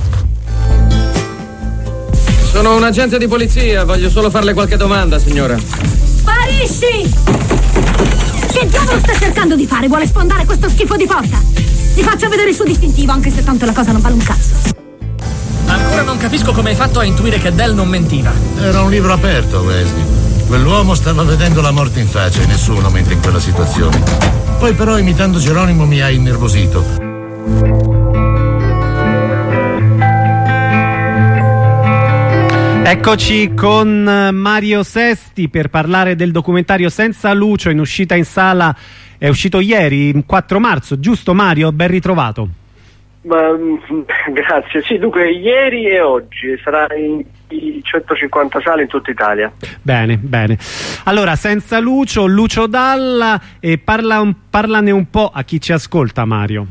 Sono un agente di polizia, voglio solo farle qualche domanda, signora. Sparisci! Che diavolo sta cercando di fare? Vuole sfondare questo schifo di porta? Ti faccio vedere il suo distintivo, anche se tanto la cosa non vale un cazzo. Ancora non capisco come hai fatto a intuire che Del non mentiva. Era un libro aperto, Wesley. Quell'uomo stava vedendo la morte in faccia e nessuno mentre in quella situazione. Poi però, imitando Geronimo, mi ha innervosito. Eccoci con Mario Sesti per parlare del documentario Senza Lucio, in uscita in sala, è uscito ieri, 4 marzo, giusto Mario? Ben ritrovato. Grazie, sì, dunque ieri e oggi sarà in 150 sale in tutta Italia. Bene. Allora, Senza Lucio, Lucio Dalla, e parlane un po' a chi ci ascolta, Mario.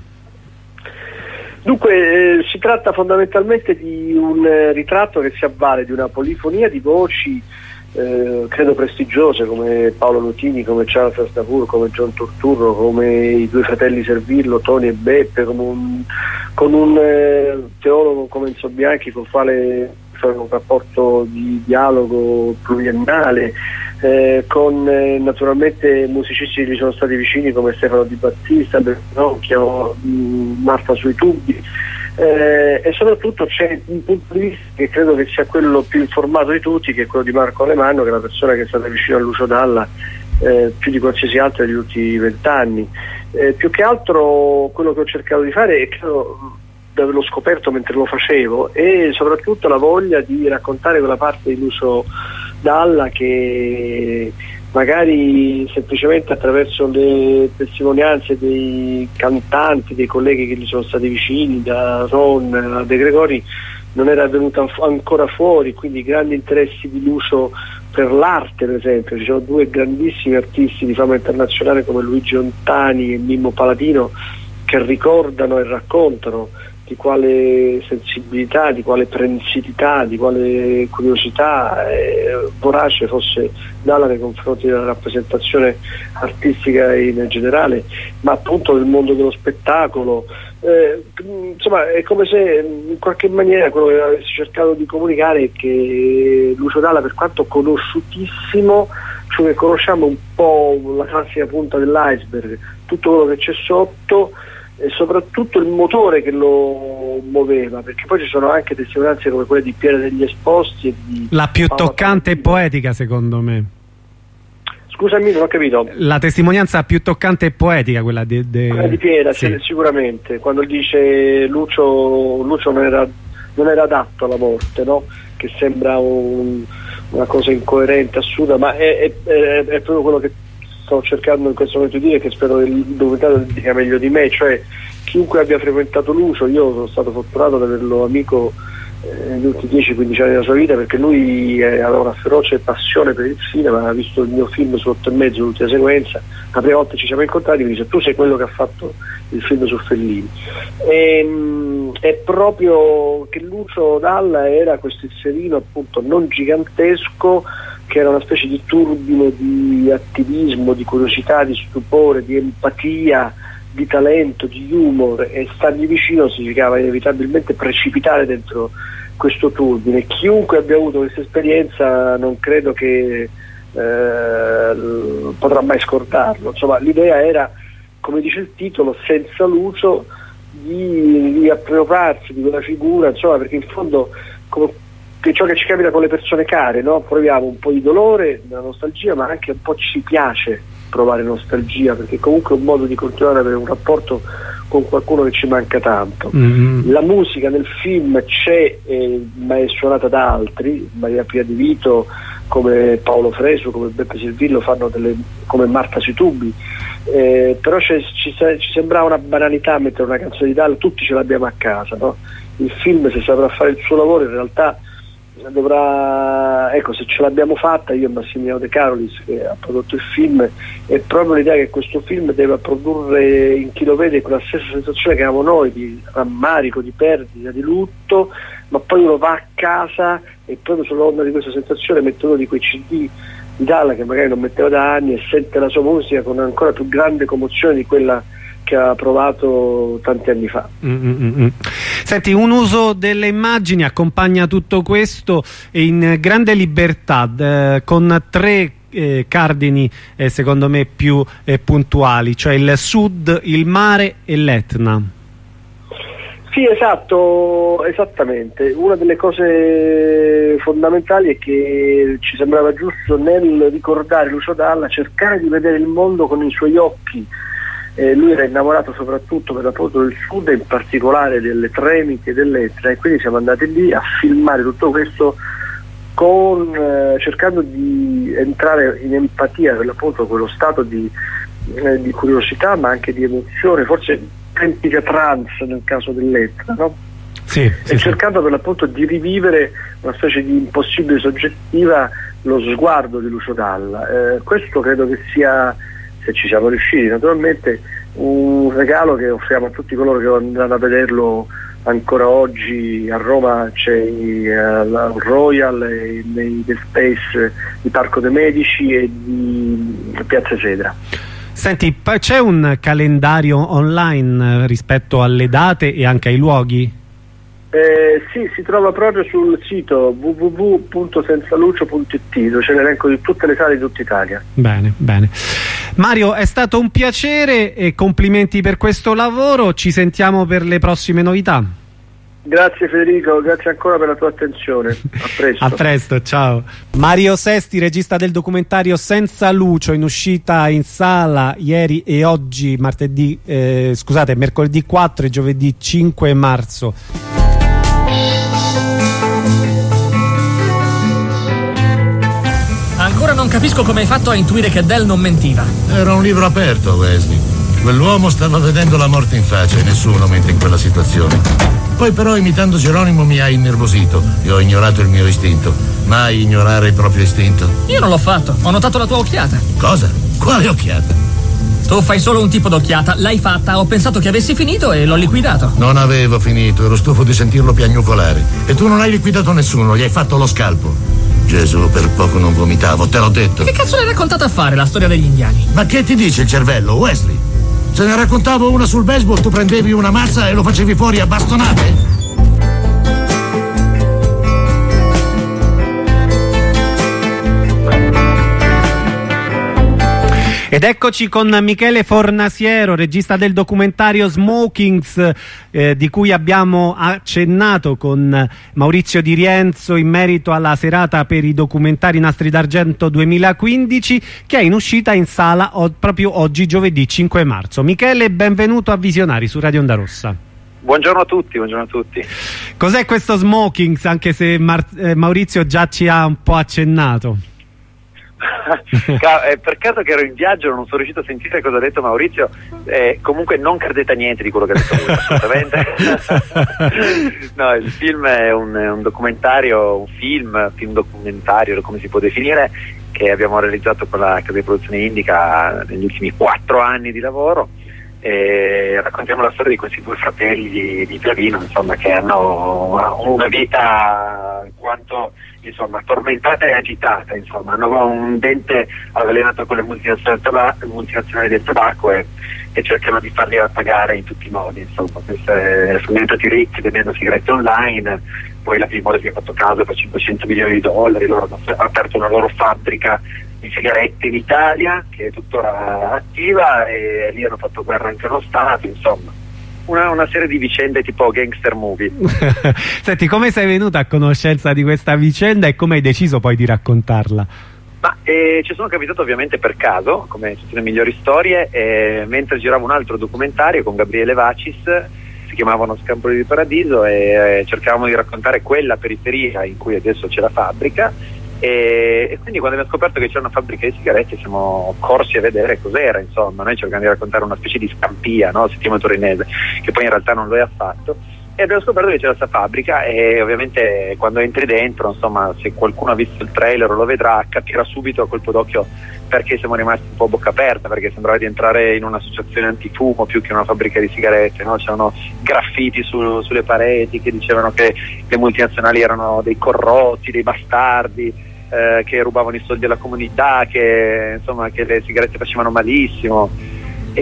Dunque si tratta fondamentalmente di un ritratto che si avvale di una polifonia di voci credo prestigiose, come Paolo Nutini, come Charles Aznavour, come John Turturro, come i 2 fratelli Servillo, Toni e Beppe, con un teologo come Enzo Bianchi, con il quale c'è un rapporto di dialogo pluriennale, con naturalmente musicisti che gli sono stati vicini come Stefano Di Battista, Bernocchio, Marta sui tubi, e soprattutto c'è un punto di vista che credo che sia quello più informato di tutti, che è quello di Marco Alemanno, che è la persona che è stata vicino a Lucio Dalla più di qualsiasi altro negli ultimi 20 anni. Più che altro quello che ho cercato di fare, e credo di averlo scoperto mentre lo facevo, e soprattutto la voglia di raccontare quella parte di Lucio Dalla che magari semplicemente attraverso le testimonianze dei cantanti, dei colleghi che gli sono stati vicini, da Ron a De Gregori, non era venuta ancora fuori, quindi i grandi interessi di Lucio per l'arte, per esempio. Ci sono 2 grandissimi artisti di fama internazionale come Luigi Ontani e Mimmo Paladino che ricordano e raccontano di quale sensibilità, di quale prensitità, di quale curiosità vorace fosse Dalla nei confronti della rappresentazione artistica in generale, ma appunto del mondo dello spettacolo. Insomma, è come se in qualche maniera quello che avessi cercato di comunicare è che Lucio Dalla, per quanto conosciutissimo, cioè che conosciamo un po' la classica punta dell'iceberg, tutto quello che c'è sotto, e soprattutto il motore che lo muoveva, perché poi ci sono anche testimonianze come quelle di Piera degli Esposti e di la più Paola toccante e poetica, secondo me. Scusami, non ho capito. La testimonianza più toccante e poetica, quella di Piera, sì. Sicuramente, quando dice Lucio non era adatto alla morte, no? Che sembra una cosa incoerente, assurda, ma è proprio quello che sto cercando in questo momento di dire, che spero che il documentario dica meglio di me, cioè chiunque abbia frequentato Lucio, io sono stato fortunato ad averlo amico negli ultimi 10-15 anni della sua vita, perché lui aveva una feroce passione per il cinema, aveva visto il mio film su 8,5, l'ultima sequenza, la prima volta ci siamo incontrati, mi dice: tu sei quello che ha fatto il film su Fellini. È proprio che Lucio Dalla era questo esserino appunto non gigantesco, che era una specie di turbine di attivismo, di curiosità, di stupore, di empatia, di talento, di humor, e stargli vicino significava inevitabilmente precipitare dentro questo turbine. Chiunque abbia avuto questa esperienza non credo che potrà mai scordarlo. Insomma, l'idea era, come dice il titolo, senza Lucio, di appropriarsi di quella figura, insomma, perché in fondo che ciò che ci capita con le persone care, no? Proviamo un po' di dolore, la nostalgia, ma anche un po' ci piace provare nostalgia, perché comunque è un modo di continuare ad avere un rapporto con qualcuno che ci manca tanto. La musica nel film c'è, ma è suonata da altri, Maria Pia Di Vito, come Paolo Fresu, come Beppe Silvillo, fanno come Marta Sui Tubi, però ci sembrava una banalità mettere una canzone di Dalla, tutti ce l'abbiamo a casa, no? Il film, se saprà fare il suo lavoro, in realtà dovrà, ecco, se ce l'abbiamo fatta, io e Massimiliano De Carolis, che ha prodotto il film, è proprio l'idea che questo film deve produrre in chi lo vede quella stessa sensazione che avevamo noi, di rammarico, di perdita, di lutto, ma poi uno va a casa e proprio sull'onda di questa sensazione mette uno di quei CD di Dalla che magari non metteva da anni e sente la sua musica con ancora più grande commozione di quella che ha provato tanti anni fa. Senti, un uso delle immagini accompagna tutto questo in grande libertà, con tre cardini secondo me più puntuali, cioè il sud, il mare e l'Etna. Sì, esattamente. Una delle cose fondamentali è che ci sembrava giusto, nel ricordare Lucio Dalla, cercare di vedere il mondo con i suoi occhi. Lui era innamorato soprattutto per l'appunto del sud, e in particolare delle Tremiti e dell'Etna, e quindi siamo andati lì a filmare tutto questo cercando di entrare in empatia per l'appunto quello stato di curiosità, ma anche di emozione, forse autentica trance nel caso dell'Etna, no? Sì, cercando per l'appunto di rivivere una specie di impossibile soggettiva, lo sguardo di Lucio Dalla. Questo credo che sia, se ci siamo riusciti naturalmente, un regalo che offriamo a tutti coloro che andranno a vederlo ancora oggi. A Roma c'è il Royal, The Space di Parco dei Medici e di Piazza Sedra. Senti, c'è un calendario online rispetto alle date e anche ai luoghi? Sì, si trova proprio sul sito www.senzalucio.it, dove c'è l'elenco di tutte le sale di tutta Italia. Bene, bene. Mario, è stato un piacere e complimenti per questo lavoro, ci sentiamo per le prossime novità. Grazie Federico, grazie ancora per la tua attenzione. A presto. A presto, ciao. Mario Sesti, regista del documentario Senza Lucio, in uscita in sala ieri e oggi, mercoledì 4 e giovedì 5 marzo. Ancora non capisco come hai fatto a intuire che Del non mentiva. Era un libro aperto, Wesley. Quell'uomo stava vedendo la morte in faccia e nessuno mente in quella situazione. Poi però, imitando Geronimo, mi ha innervosito e ho ignorato il mio istinto. Mai ignorare il proprio istinto? Io non l'ho fatto, ho notato la tua occhiata. Cosa? Quale occhiata? Tu fai solo un tipo d'occhiata, l'hai fatta, ho pensato che avessi finito e l'ho liquidato. Non avevo finito, ero stufo di sentirlo piagnucolare. E tu non hai liquidato nessuno, gli hai fatto lo scalpo. Gesù, per poco non vomitavo, te l'ho detto. Che cazzo l'hai raccontata a fare la storia degli indiani? Ma che ti dice il cervello, Wesley? Se ne raccontavo una sul baseball, tu prendevi una mazza e lo facevi fuori a bastonate? Ed eccoci con Michele Fornasiero, regista del documentario Smokings, di cui abbiamo accennato con Maurizio Di Rienzo in merito alla serata per i documentari Nastri d'Argento 2015, che è in uscita in sala proprio oggi, giovedì 5 marzo. Michele, benvenuto a Visionari su Radio Onda Rossa. Buongiorno a tutti, buongiorno a tutti. Cos'è questo Smokings, anche se Maurizio già ci ha un po' accennato? Per caso che ero in viaggio non sono riuscito a sentire cosa ha detto Maurizio, comunque non credete a niente di quello che ha detto lui, assolutamente. No, il film è un documentario, un film documentario, come si può definire, che abbiamo realizzato con la casa di produzione Indica negli ultimi 4 anni di lavoro. E raccontiamo la storia di questi 2 fratelli di Piavino, insomma, che hanno una vita quanto, insomma, tormentata e agitata, insomma, hanno un dente avvelenato con le multinazionali del tabacco e cercano di farli pagare in tutti i modi, insomma. Sono diventati ricchi vendendo sigarette online, poi la Philip si è fatto caso per $500 milioni, loro hanno aperto una loro fabbrica di sigarette in Italia che è tuttora attiva, e lì hanno fatto guerra anche allo Stato, insomma una serie di vicende tipo gangster movie. Senti, come sei venuto a conoscenza di questa vicenda e come hai deciso poi di raccontarla? Ma ci sono capitato ovviamente per caso, come tutte le migliori storie, mentre giravo un altro documentario con Gabriele Vacis, si chiamavano Scampoli di Paradiso, e cercavamo di raccontare quella periferia in cui adesso c'è la fabbrica. E quindi quando abbiamo scoperto che c'era una fabbrica di sigarette siamo corsi a vedere cos'era, insomma. Noi cercavamo di raccontare una specie di Scampia, no? Settima torinese, che poi in realtà non lo è affatto, e abbiamo scoperto che c'era questa fabbrica, e ovviamente quando entri dentro, insomma, se qualcuno ha visto il trailer o lo vedrà, capirà subito a colpo d'occhio perché siamo rimasti un po' a bocca aperta, perché sembrava di entrare in un'associazione antifumo più che in una fabbrica di sigarette, no? C'erano graffiti sulle pareti che dicevano che le multinazionali erano dei corrotti, dei bastardi, che rubavano i soldi alla comunità, che insomma che le sigarette facevano malissimo. E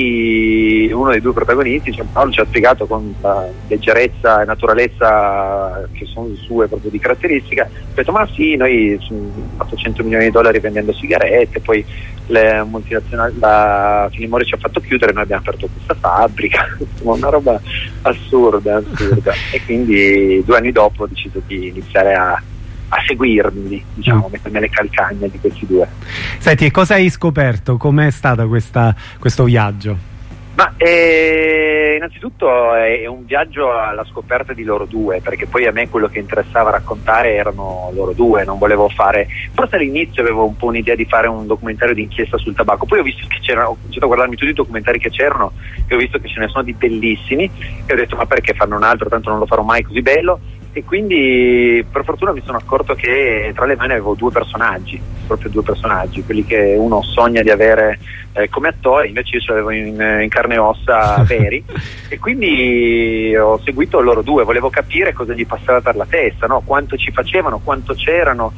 poi uno dei 2 protagonisti, Giampaolo, ci ha spiegato con la leggerezza e naturalezza che sono sue proprio di caratteristica, ha detto: ma sì, noi abbiamo fatto $100 milioni vendendo sigarette, poi le multinazionali, la Philip Morris ci ha fatto chiudere, noi abbiamo aperto questa fabbrica. Una roba assurda. E quindi 2 anni dopo ho deciso di iniziare a seguirmi, diciamo, mettermi alle calcagna di questi 2. Senti, e cosa hai scoperto? Com'è stato questo viaggio? Ma innanzitutto è un viaggio alla scoperta di loro 2, perché poi a me quello che interessava raccontare erano loro 2, non volevo fare, forse all'inizio avevo un po' un'idea di fare un documentario di inchiesta sul tabacco, poi ho visto che c'erano, ho iniziato a guardarmi tutti i documentari che c'erano e ho visto che ce ne sono di bellissimi, e ho detto: ma perché farne un altro, tanto non lo farò mai così bello. E quindi per fortuna mi sono accorto che tra le mani avevo 2 personaggi, proprio 2 personaggi, quelli che uno sogna di avere come attore, invece io ce l'avevo in carne e ossa veri. E quindi ho seguito loro 2, volevo capire cosa gli passava per la testa, no? Quanto ci facevano, quanto c'erano,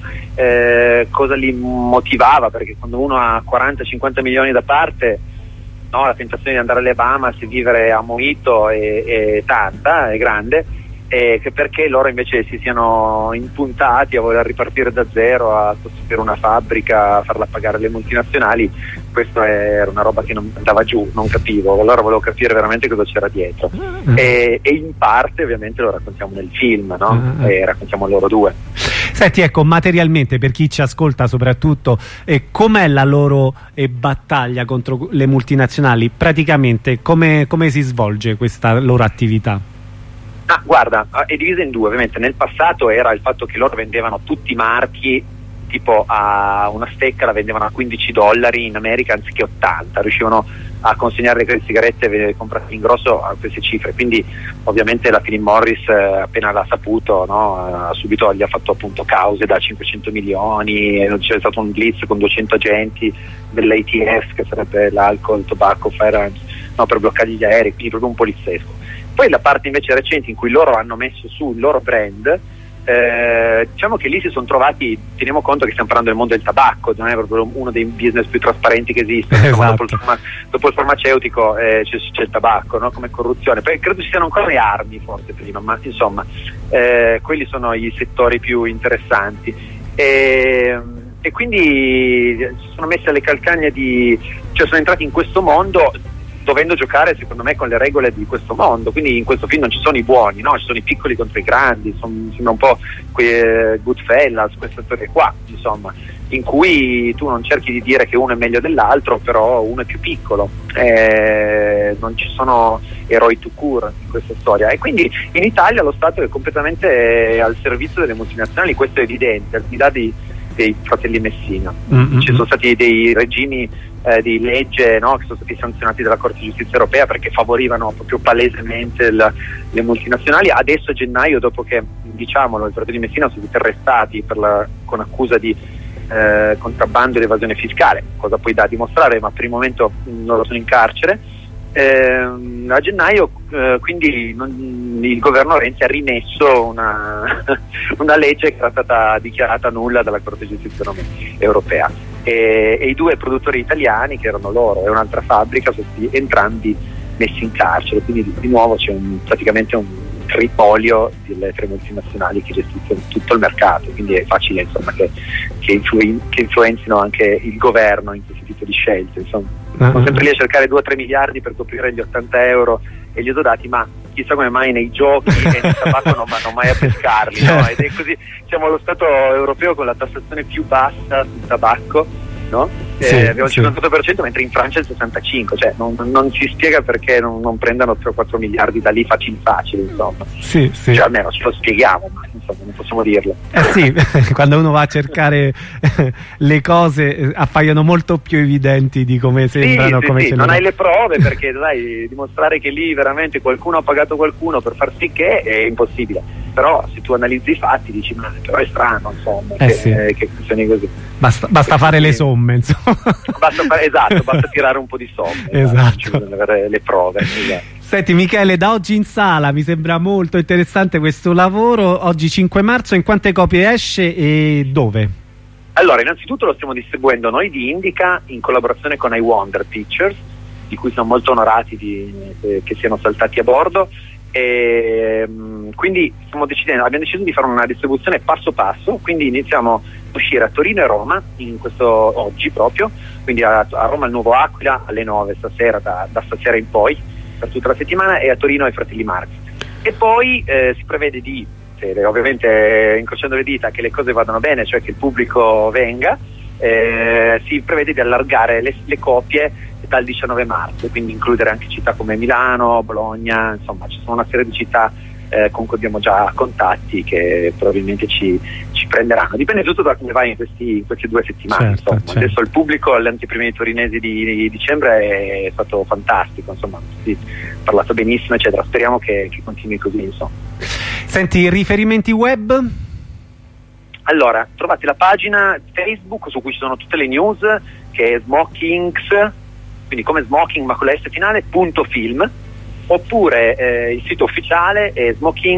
cosa li motivava, perché quando uno ha 40-50 milioni da parte, no, la tentazione di andare alle Bahamas e vivere a Mojito è tanta, è grande. Che perché loro invece si siano impuntati a voler ripartire da zero, a costruire una fabbrica, a farla pagare alle multinazionali. Questo era una roba che non andava giù, non capivo, allora volevo capire veramente cosa c'era dietro. E in parte ovviamente lo raccontiamo nel film, no? E raccontiamo loro 2. Senti, ecco, materialmente, per chi ci ascolta soprattutto, com'è la loro battaglia contro le multinazionali? Praticamente come si svolge questa loro attività? Ah, guarda, è divisa in 2, ovviamente. Nel passato era il fatto che loro vendevano tutti i marchi, tipo a una stecca la vendevano a $15 in America anziché 80, riuscivano a consegnare le sigarette comprate in grosso a queste cifre, quindi ovviamente la Philip Morris appena l'ha saputo, no, subito gli ha fatto appunto cause da 500 milioni, c'è stato un blitz con 200 agenti dell'ATF, che sarebbe l'Alcohol, Tobacco, Firearms, no, per bloccare gli aerei, quindi proprio un poliziesco. Poi la parte invece recente in cui loro hanno messo su il loro brand, diciamo che lì si sono trovati, teniamo conto che stiamo parlando del mondo del tabacco, non è proprio uno dei business più trasparenti che esistono, esatto. dopo il farmaceutico c'è il tabacco, no? Come corruzione, poi credo ci siano ancora le armi forse prima, ma insomma quelli sono i settori più interessanti. E e quindi si sono messi alle calcagna cioè sono entrati in questo mondo dovendo giocare secondo me con le regole di questo mondo, quindi in questo film non ci sono i buoni, no? Ci sono i piccoli contro i grandi, sembra un po' Goodfellas, questa storia qua, insomma, in cui tu non cerchi di dire che uno è meglio dell'altro, però uno è più piccolo, non ci sono eroi tout court in questa storia, e quindi in Italia lo Stato è completamente al servizio delle multinazionali, questo è evidente, al di là dei fratelli Messina. Ci sono stati dei regimi di legge, no, che sono stati sanzionati dalla Corte di Giustizia Europea perché favorivano proprio palesemente le multinazionali. Adesso a gennaio, dopo che, diciamolo, i fratelli Messina sono stati arrestati con accusa di contrabbando ed evasione fiscale, cosa poi da dimostrare, ma per il momento loro sono in carcere. A gennaio quindi il governo Renzi ha rimesso una legge che era stata dichiarata nulla dalla Corte di Giustizia Europea, e i due produttori italiani, che erano loro e un'altra fabbrica, sono stati entrambi messi in carcere, quindi di nuovo c'è praticamente un tripolio delle tre multinazionali che gestiscono tutto il mercato, quindi è facile, insomma, che influenzino anche il governo in questo tipo di scelte, insomma. Sono sempre lì a cercare 2-3 miliardi per coprire gli 80 euro e gli esodati, ma chissà come mai nei giochi e nel tabacco non vanno mai a pescarli, no? Ed è così, siamo lo Stato europeo con la tassazione più bassa sul tabacco, no? Abbiamo il 58%, mentre in Francia il 65%, cioè non si spiega perché non prendano 3 o 4 miliardi da lì facili, insomma. Cioè, almeno ce lo spieghiamo, ma insomma non possiamo dirlo. Sì, quando uno va a cercare le cose appaiono molto più evidenti di come sembrano. Non hai le prove, perché dai, dimostrare che lì veramente qualcuno ha pagato qualcuno per far sì che è impossibile, però se tu analizzi i fatti dici ma però è strano, insomma, che funzioni così. Basta fare le somme, insomma. Basta tirare un po' di somme, esatto. Avere le prove. Esatto. Senti Michele, da Oggi in Sala mi sembra molto interessante questo lavoro. Oggi 5 marzo, in quante copie esce e dove? Allora, innanzitutto lo stiamo distribuendo noi di Indica in collaborazione con I Wonder Pictures, di cui siamo molto onorati che siano saltati a bordo, e quindi abbiamo deciso di fare una distribuzione passo passo, quindi iniziamo a uscire a Torino e Roma oggi proprio, quindi a Roma il Nuovo Aquila alle 9 stasera, da stasera in poi per tutta la settimana, e a Torino ai Fratelli Marx, e poi si prevede ovviamente incrociando le dita che le cose vadano bene, cioè che il pubblico venga, si prevede di allargare le copie dal 19 marzo, quindi includere anche città come Milano, Bologna, insomma ci sono una serie di città con cui abbiamo già contatti che probabilmente ci prenderanno, dipende tutto da come va in queste 2 settimane. Certo. Adesso il pubblico alle anteprime torinesi di dicembre è stato fantastico, insomma si è parlato benissimo, eccetera. Speriamo che continui così, insomma. Senti, riferimenti web? Allora, trovate la pagina Facebook su cui ci sono tutte le news, che è Smokings, quindi come smoking ma con la S finale, .film, oppure il sito ufficiale è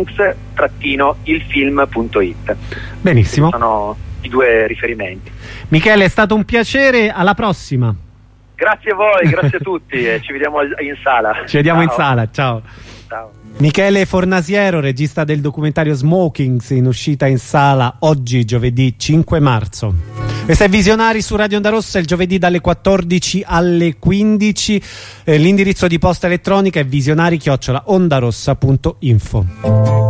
smokings-ilfilm.it. Benissimo. Questi sono i 2 riferimenti. Michele, è stato un piacere, alla prossima. Grazie a voi, grazie a tutti, ci vediamo in sala. Ci vediamo in sala, ciao. Ciao. Michele Fornasiero, regista del documentario Smokings, in uscita in sala oggi, giovedì 5 marzo. Questa è Visionari su Radio Onda Rossa, il giovedì dalle 14 alle 15. L'indirizzo di posta elettronica è visionari@ondarossa.info.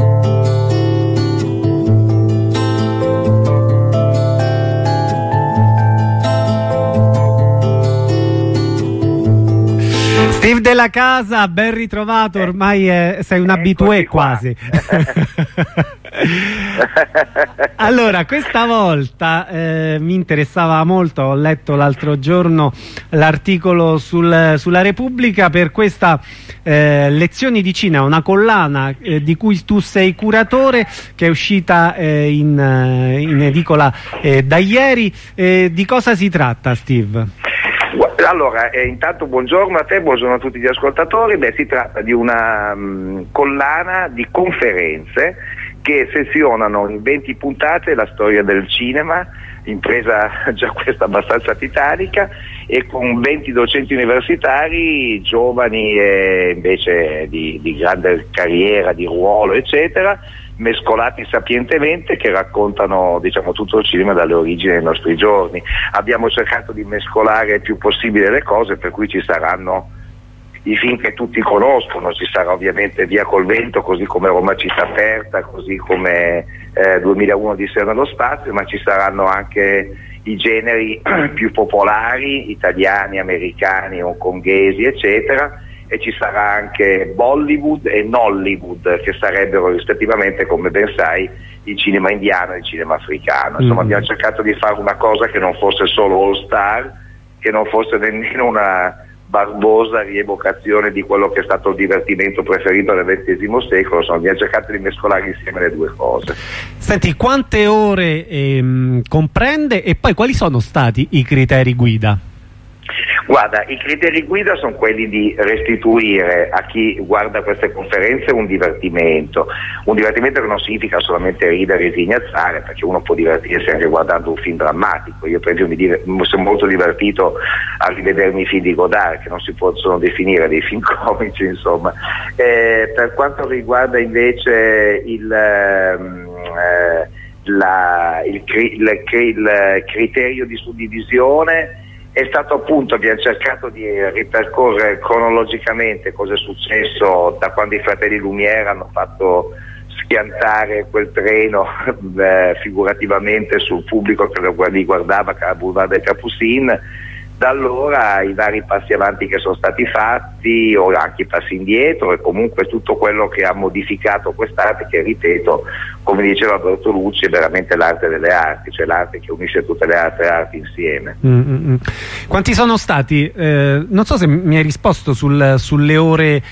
Steve della Casa, ben ritrovato, ormai sei un abitué quasi. Allora, questa volta mi interessava molto, ho letto l'altro giorno l'articolo sulla Repubblica per questa Lezioni di Cinema, una collana di cui tu sei curatore, che è uscita in edicola da ieri. Di cosa si tratta, Steve? Allora, intanto buongiorno a te, buongiorno a tutti gli ascoltatori. Si tratta di una collana di conferenze che sezionano in 20 puntate la storia del cinema, impresa già questa abbastanza titanica, e con 20 docenti universitari, giovani e invece di grande carriera, di ruolo, eccetera, mescolati sapientemente, che raccontano, diciamo, tutto il cinema dalle origini ai nostri giorni. Abbiamo cercato di mescolare il più possibile le cose, per cui ci saranno i film che tutti conoscono, ci sarà ovviamente Via col vento, così come Roma città aperta, così come 2001 Odissea nello spazio, ma ci saranno anche i generi più popolari, italiani, americani, hongkonghesi, eccetera, e ci sarà anche Bollywood e Nollywood, che sarebbero rispettivamente, come ben sai, il cinema indiano e il cinema africano. Insomma, abbiamo cercato di fare una cosa che non fosse solo All Star, che non fosse nemmeno una barbosa rievocazione di quello che è stato il divertimento preferito del XX secolo. Insomma, abbiamo cercato di mescolare insieme le due cose. Senti, quante ore comprende e poi quali sono stati i criteri guida? Guarda, i criteri guida sono quelli di restituire a chi guarda queste conferenze un divertimento che non significa solamente ridere e sghignazzare, perché uno può divertirsi anche guardando un film drammatico. Io per esempio mi sono molto divertito a rivedermi i film di Godard, che non si possono definire dei film comici, insomma. Per quanto riguarda invece il criterio di suddivisione, è stato appunto, abbiamo cercato di ripercorrere cronologicamente cosa è successo da quando i fratelli Lumière hanno fatto schiantare quel treno figurativamente sul pubblico che li guardava a Boulevard des Capucines. Da allora i vari passi avanti che sono stati fatti, o anche i passi indietro, e comunque tutto quello che ha modificato quest'arte, che ripeto, come diceva Bertolucci, è veramente l'arte delle arti, cioè l'arte che unisce tutte le altre arti insieme. Quanti sono stati? Non so se mi hai risposto sulle ore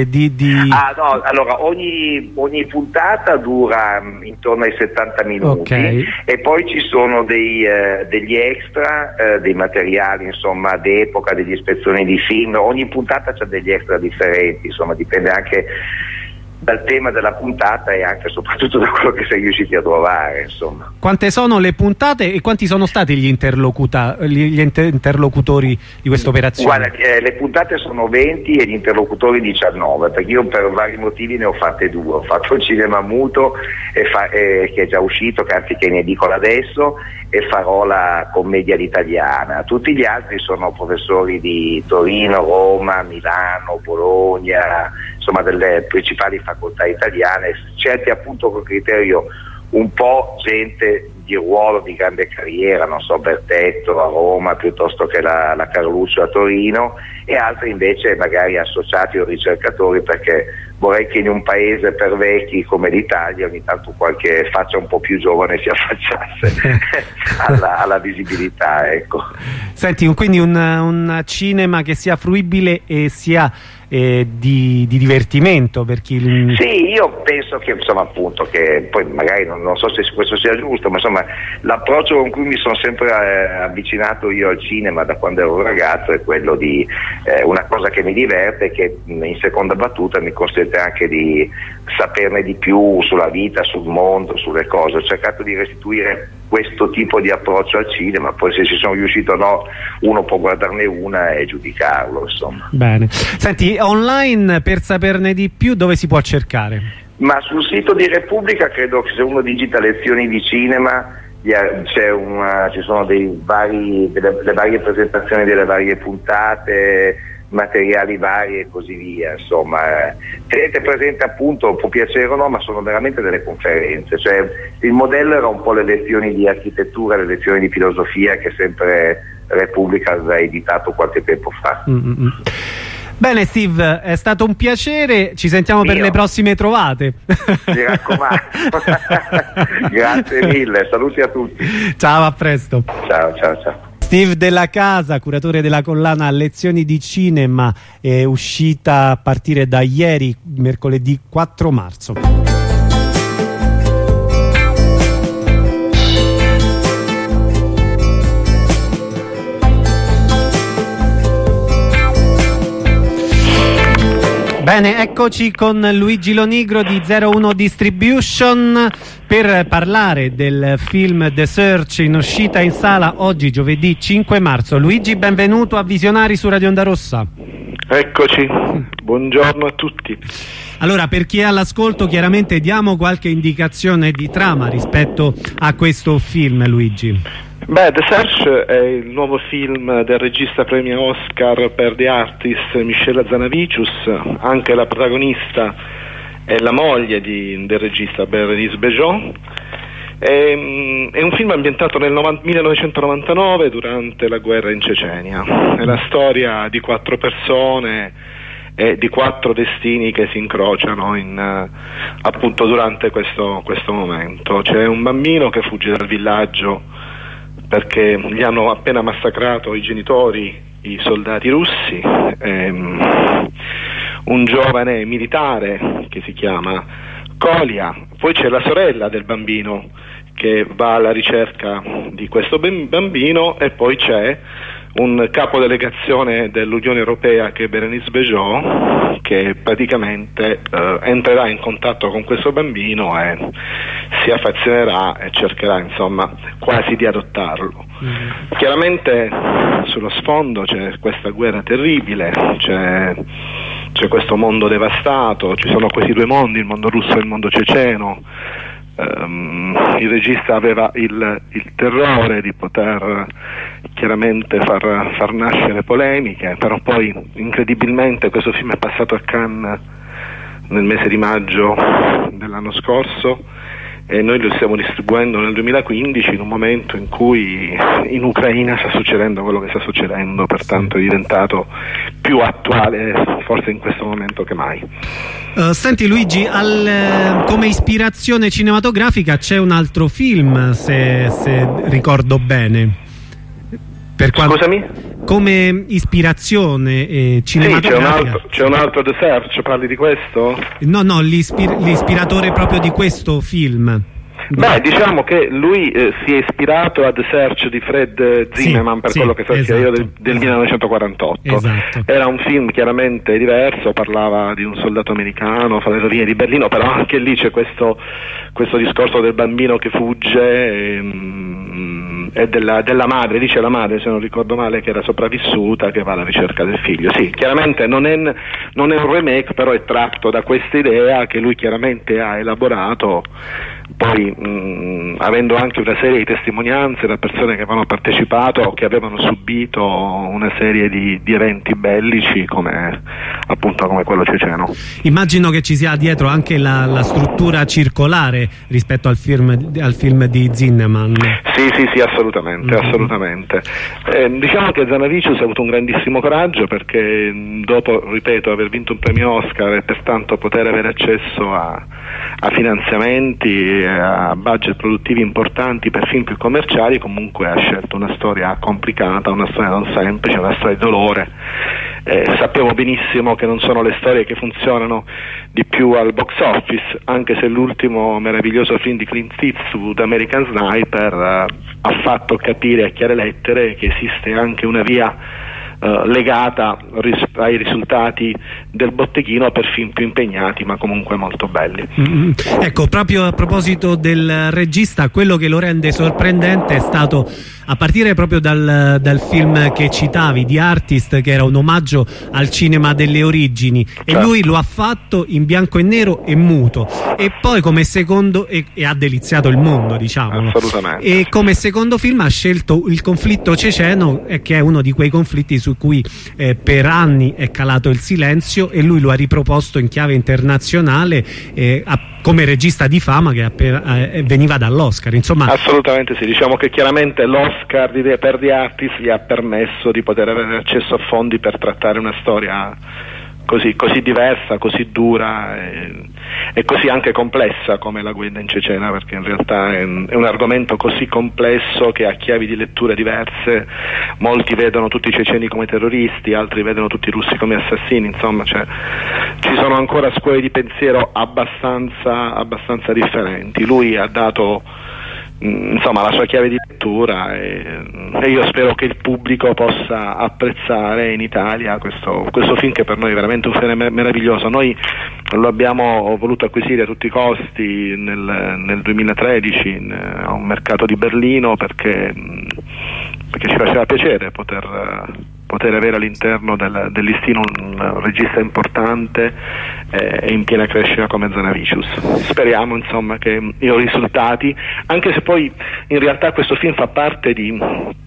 no, allora ogni puntata dura intorno ai 70 minuti, okay. E poi ci sono degli extra, dei materiali insomma d'epoca, degli ispezioni di film. Ogni puntata c'ha degli extra differenti, insomma dipende anche dal tema della puntata e anche soprattutto da quello che sei riusciti a trovare, insomma. Quante sono le puntate e quanti sono stati gli interlocutori di questa operazione? Guarda, le puntate sono 20 e gli interlocutori 19, perché io per vari motivi ne ho fatte due. Ho fatto il cinema muto che è già uscito, che anzi che è in edicola adesso, e farò la commedia all'italiana. Tutti gli altri sono professori di Torino, Roma, Milano, Bologna, insomma delle principali facoltà italiane, scelti appunto con criterio un po' gente di ruolo, di grande carriera, non so, Bertetto a Roma piuttosto che la Carluccio a Torino, e altri invece magari associati o ricercatori, perché vorrei che in un paese per vecchi come l'Italia ogni tanto qualche faccia un po' più giovane si affacciasse alla visibilità, ecco. Senti, quindi un cinema che sia fruibile e sia di divertimento per chi... Sì, io penso che insomma appunto, che poi magari non so se questo sia giusto, ma insomma l'approccio con cui mi sono sempre avvicinato io al cinema da quando ero un ragazzo è quello di una cosa che mi diverte e che in seconda battuta mi consente anche di saperne di più sulla vita, sul mondo, sulle cose. Ho cercato di restituire questo tipo di approccio al cinema, poi se ci sono riuscito o no uno può guardarne una e giudicarlo, insomma. Bene. Senti, online per saperne di più dove si può cercare? Ma sul sito di Repubblica credo che se uno digita lezioni di cinema ci sono delle varie presentazioni delle varie puntate, materiali vari e così via, insomma. Tenete presente appunto, può piacere o no, ma sono veramente delle conferenze, cioè il modello era un po' le lezioni di architettura, le lezioni di filosofia che sempre Repubblica aveva editato qualche tempo fa. Bene Steve, è stato un piacere, ci sentiamo per le prossime trovate. Mi raccomando. Grazie mille, saluti a tutti. Ciao, a presto. Ciao, ciao, ciao. Steve Della Casa, curatore della collana Lezioni di Cinema, è uscita a partire da ieri, mercoledì 4 marzo. Bene, eccoci con Luigi Lonigro di 01 Distribution per parlare del film The Search, in uscita in sala oggi giovedì 5 marzo. Luigi, benvenuto a Visionari su Radio Onda Rossa. Eccoci, buongiorno a tutti. Allora, per chi è all'ascolto, chiaramente diamo qualche indicazione di trama rispetto a questo film, Luigi. Beh, The Search è il nuovo film del regista premio Oscar per The Artist Michela Zanavicius. Anche la protagonista è la moglie del regista Bérénice Bejo. È un film ambientato nel 1999 durante la guerra in Cecenia. È la storia di 4 persone e di 4 destini che si incrociano appunto durante questo momento. C'è un bambino che fugge dal villaggio perché gli hanno appena massacrato i genitori, i soldati russi, un giovane militare che si chiama Kolia, poi c'è la sorella del bambino che va alla ricerca di questo bambino, e poi c'è un capodelegazione dell'Unione Europea che è Bérénice Bejo, che praticamente entrerà in contatto con questo bambino e si affezionerà e cercherà insomma quasi di adottarlo. Chiaramente sullo sfondo c'è questa guerra terribile, c'è questo mondo devastato, ci sono questi 2 mondi, il mondo russo e il mondo ceceno. Il regista aveva il terrore di poter chiaramente far nascere polemiche, però poi incredibilmente questo film è passato a Cannes nel mese di maggio dell'anno scorso e noi lo stiamo distribuendo nel 2015, in un momento in cui in Ucraina sta succedendo quello che sta succedendo, pertanto è diventato più attuale forse in questo momento che mai. Senti Luigi, come ispirazione cinematografica c'è un altro film, se ricordo bene. Scusami? Come ispirazione cinematografica. C'è un altro The Search, parli di questo? No, l'ispiratore proprio di questo film. Beh, diciamo che lui si è ispirato a The Search di Fred Zinnemann, per quello che so sia io, del 1948. Esatto. Era un film chiaramente diverso, parlava di un soldato americano fra le rovine di Berlino, però anche lì c'è questo discorso del bambino che fugge e della madre, dice la madre se non ricordo male, che era sopravvissuta, che va alla ricerca del figlio. Sì, chiaramente non è un remake, però è tratto da questa idea che lui chiaramente ha elaborato, poi avendo anche una serie di testimonianze da persone che avevano partecipato o che avevano subito una serie di eventi bellici come quello ceceno. Immagino che ci sia dietro anche la struttura circolare rispetto al film di Zinnemann. Sì, assolutamente. Diciamo che Zanavicius ha avuto un grandissimo coraggio, perché dopo, ripeto, aver vinto un premio Oscar e pertanto poter avere accesso a finanziamenti, a budget produttivi importanti per film più commerciali, comunque ha scelto una storia complicata, una storia non semplice, una storia di dolore. Sappiamo benissimo che non sono le storie che funzionano di più al box office, anche se l'ultimo meraviglioso film di Clint Eastwood, American Sniper, ha fatto capire a chiare lettere che esiste anche una via legata ai risultati del botteghino per film più impegnati ma comunque molto belli. Ecco, proprio a proposito del regista, quello che lo rende sorprendente è stato, a partire proprio dal film che citavi, The Artist, che era un omaggio al cinema delle origini, e lui lo ha fatto in bianco e nero e muto, e poi come secondo e ha deliziato il mondo, diciamo. Assolutamente. E come secondo film ha scelto il conflitto ceceno, che è uno di quei conflitti su cui per anni è calato il silenzio, e lui lo ha riproposto in chiave internazionale come regista di fama che veniva dall'Oscar, insomma. Assolutamente sì, diciamo che chiaramente l'Oscar per The Artist gli ha permesso di poter avere accesso a fondi per trattare una storia così diversa, così dura e così anche complessa come la guerra in Cecenia, perché in realtà è un argomento così complesso che ha chiavi di lettura diverse. Molti vedono tutti i ceceni come terroristi, altri vedono tutti i russi come assassini, insomma ci sono ancora scuole di pensiero abbastanza differenti. Lui ha dato la sua chiave di lettura e io spero che il pubblico possa apprezzare in Italia questo film, che per noi è veramente un film meraviglioso. Noi lo abbiamo voluto acquisire a tutti i costi nel 2013 a un mercato di Berlino perché ci faceva piacere poter poter avere all'interno del listino un regista importante e in piena crescita come Zanavicius. Speriamo insomma che i risultati, anche se poi in realtà questo film fa parte di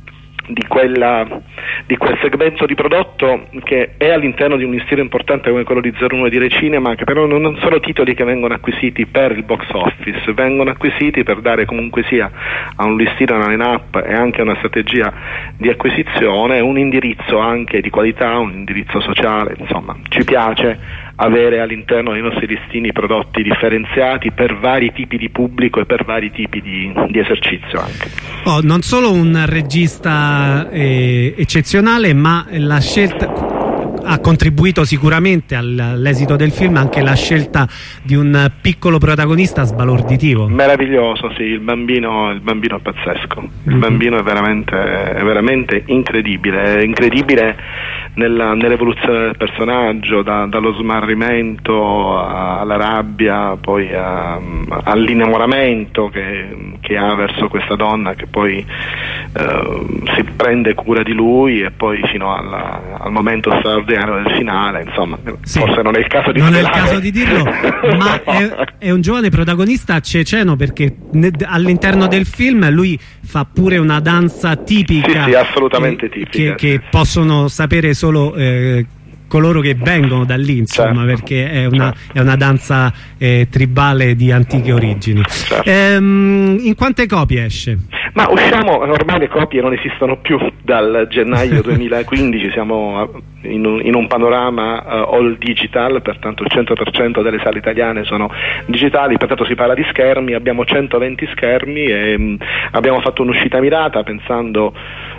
quel segmento di prodotto che è all'interno di un listino importante come quello di 01 di Recinema, che però non sono titoli che vengono acquisiti per il box office, vengono acquisiti per dare comunque sia a un listino, una line-up e anche una strategia di acquisizione, un indirizzo anche di qualità, un indirizzo sociale. Insomma, ci piace avere all'interno dei nostri listini prodotti differenziati per vari tipi di pubblico e per vari tipi di esercizio anche. Non solo un regista eccezionale, ma la scelta ha contribuito sicuramente all'esito del film anche la scelta di un piccolo protagonista sbalorditivo. Meraviglioso, sì, il bambino è pazzesco, il bambino è veramente incredibile nell'evoluzione del personaggio, dallo smarrimento alla rabbia, poi all'innamoramento che ha verso questa donna che poi si prende cura di lui, e poi fino al momento straordinario del finale. Insomma, sì, forse non è il caso di dirlo, ma è un giovane protagonista ceceno, perché all'interno del film lui fa pure una danza tipica, sì, assolutamente tipica, che possono sapere solo coloro che vengono da lì, insomma, certo, perché è una danza tribale di antiche origini. Certo. In quante copie esce? Ma usciamo, ormai le copie non esistono più dal gennaio 2015, siamo in un panorama all digital, pertanto il 100% delle sale italiane sono digitali, pertanto si parla di schermi, abbiamo 120 schermi e abbiamo fatto un'uscita mirata pensando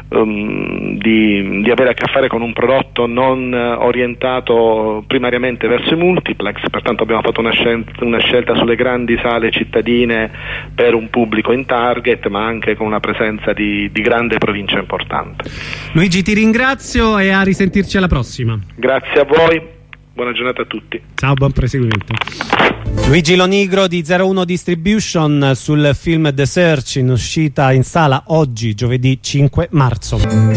di avere a che fare con un prodotto non orientato primariamente verso i multiplex, pertanto abbiamo fatto una scelta sulle grandi sale cittadine per un pubblico in target, ma anche con una presenza di grande provincia importante. Luigi, ti ringrazio e a risentirci alla prossima. Grazie a voi, buona giornata a tutti. Ciao, buon proseguimento. Luigi Lonigro di 01 Distribution sul film The Search, in uscita in sala oggi, giovedì 5 marzo.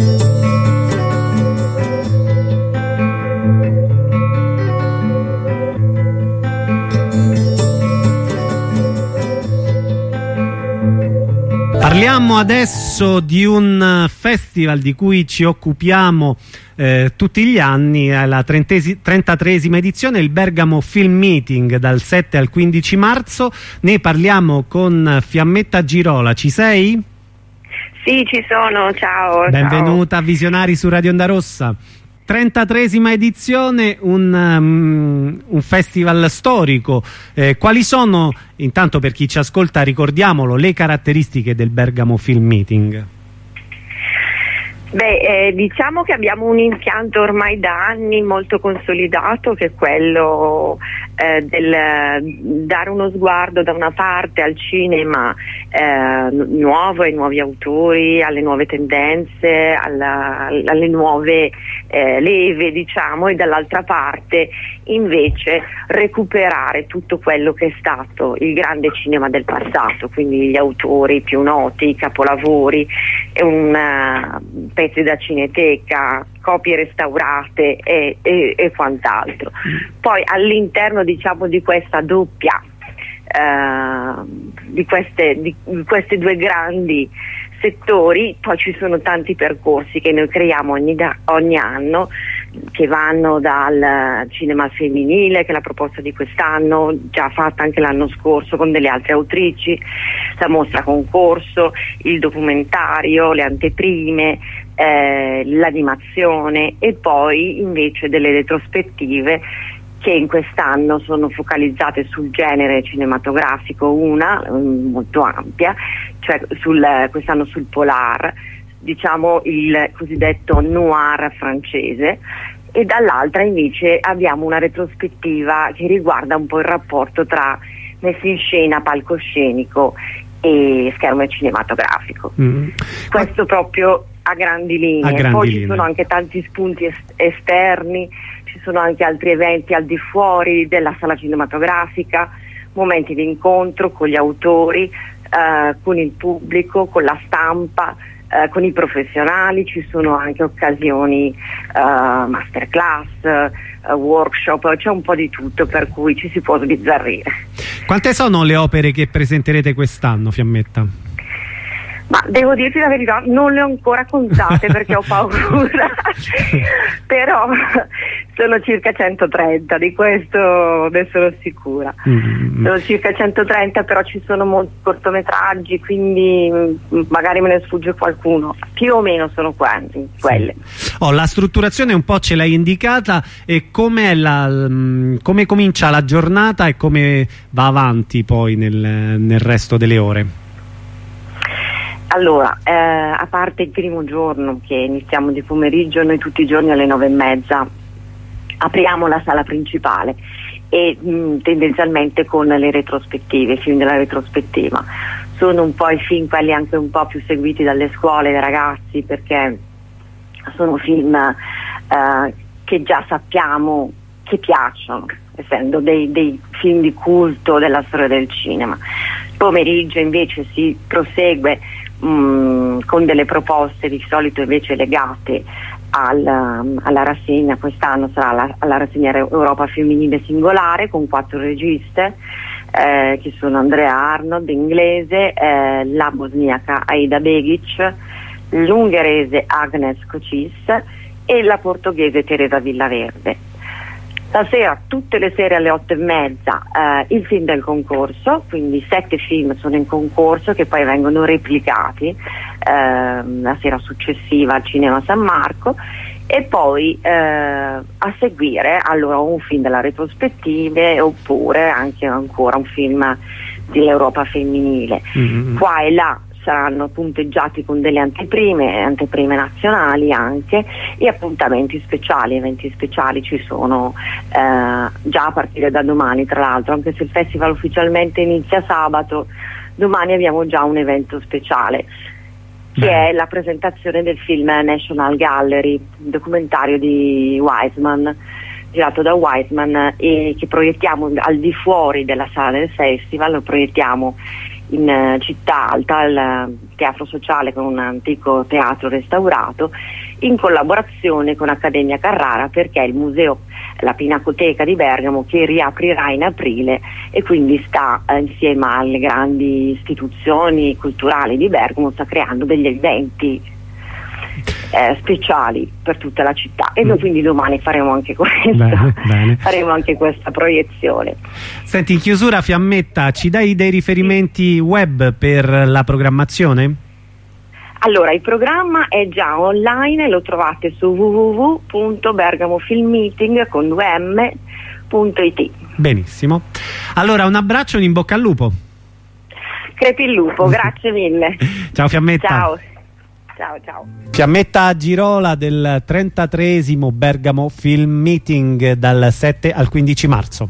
Parliamo adesso di un festival di cui ci occupiamo tutti gli anni, è la 33esima edizione, il Bergamo Film Meeting, dal 7 al 15 marzo. Ne parliamo con Fiammetta Girola. Ci sei? Sì, ci sono, ciao. Benvenuta a Visionari su Radio Onda Rossa. 33esima edizione, un festival storico. Quali sono, intanto per chi ci ascolta ricordiamolo, le caratteristiche del Bergamo Film Meeting? Diciamo che abbiamo un impianto ormai da anni molto consolidato, che è quello del dare uno sguardo da una parte al cinema nuovo, ai nuovi autori, alle nuove tendenze, alle nuove leve, diciamo, e dall'altra parte invece recuperare tutto quello che è stato il grande cinema del passato, quindi gli autori più noti, i capolavori, pezzi da cineteca, copie restaurate e quant'altro. Poi all'interno, diciamo, di questa doppia di questi due grandi settori, poi ci sono tanti percorsi che noi creiamo ogni anno, che vanno dal cinema femminile, che è la proposta di quest'anno, già fatta anche l'anno scorso con delle altre autrici, la mostra concorso, il documentario, le anteprime, l'animazione, e poi invece delle retrospettive che in quest'anno sono focalizzate sul genere cinematografico, una molto ampia, cioè quest'anno sul polar, diciamo il cosiddetto noir francese, e dall'altra invece abbiamo una retrospettiva che riguarda un po' il rapporto tra messa in scena, palcoscenico e schermo cinematografico. Questo proprio a grandi linee. Poi ci sono anche tanti spunti esterni, ci sono anche altri eventi al di fuori della sala cinematografica, momenti di incontro con gli autori, con il pubblico, con la stampa, con i professionali. Ci sono anche occasioni, masterclass, workshop, c'è un po' di tutto, per cui ci si può sbizzarrire. Quante sono le opere che presenterete quest'anno, Fiammetta? Ma devo dirti la verità, non le ho ancora contate perché ho paura, però sono circa 130, di questo ne sono sicura. Sono circa 130, però ci sono molti cortometraggi, quindi magari me ne sfugge qualcuno. Più o meno sono quelle. La strutturazione un po' ce l'hai indicata, e come comincia la giornata e come va avanti poi nel resto delle ore? Allora, a parte il primo giorno che iniziamo di pomeriggio, noi tutti i giorni alle 9:30 apriamo la sala principale e tendenzialmente con le retrospettive, i film della retrospettiva. Sono un po' i film quelli anche un po' più seguiti dalle scuole, dai ragazzi, perché sono film che già sappiamo che piacciono, essendo dei film di culto della storia del cinema. Il pomeriggio invece si prosegue con delle proposte di solito invece legate alla rassegna. Quest'anno sarà la rassegna Europa femminile singolare con 4 registe che sono Andrea Arnold, inglese, la bosniaca Aida Begic, l'ungherese Agnes Cocis e la portoghese Teresa Villaverde. Stasera, tutte le sere alle 8:30, il film del concorso, quindi 7 film sono in concorso che poi vengono replicati la sera successiva al Cinema San Marco, e poi a seguire allora un film della retrospettive, oppure anche ancora un film dell'Europa femminile. Qua e là saranno punteggiati con delle anteprime nazionali anche, e appuntamenti speciali, eventi speciali ci sono già a partire da domani. Tra l'altro, anche se il festival ufficialmente inizia sabato, domani abbiamo già un evento speciale che è la presentazione del film National Gallery, un documentario di Wiseman, girato da Wiseman, e che proiettiamo al di fuori della sala del festival. Lo proiettiamo in Città Alta, al Teatro Sociale, con un antico teatro restaurato, in collaborazione con Accademia Carrara, perché il museo, la Pinacoteca di Bergamo, che riaprirà in aprile, e quindi sta insieme alle grandi istituzioni culturali di Bergamo, sta creando degli eventi speciali per tutta la città, e noi quindi domani faremo anche questo. Bene. Faremo anche questa proiezione. Senti, in chiusura, Fiammetta, ci dai dei riferimenti web per la programmazione? Allora, il programma è già online, lo trovate su www.bergamofilmmeeting.it. Benissimo, allora un abbraccio e un in bocca al lupo. Crepi il lupo, grazie mille. Ciao Fiammetta. Ciao. Fiammetta Girola del 33esimo Bergamo Film Meeting dal 7 al 15 marzo.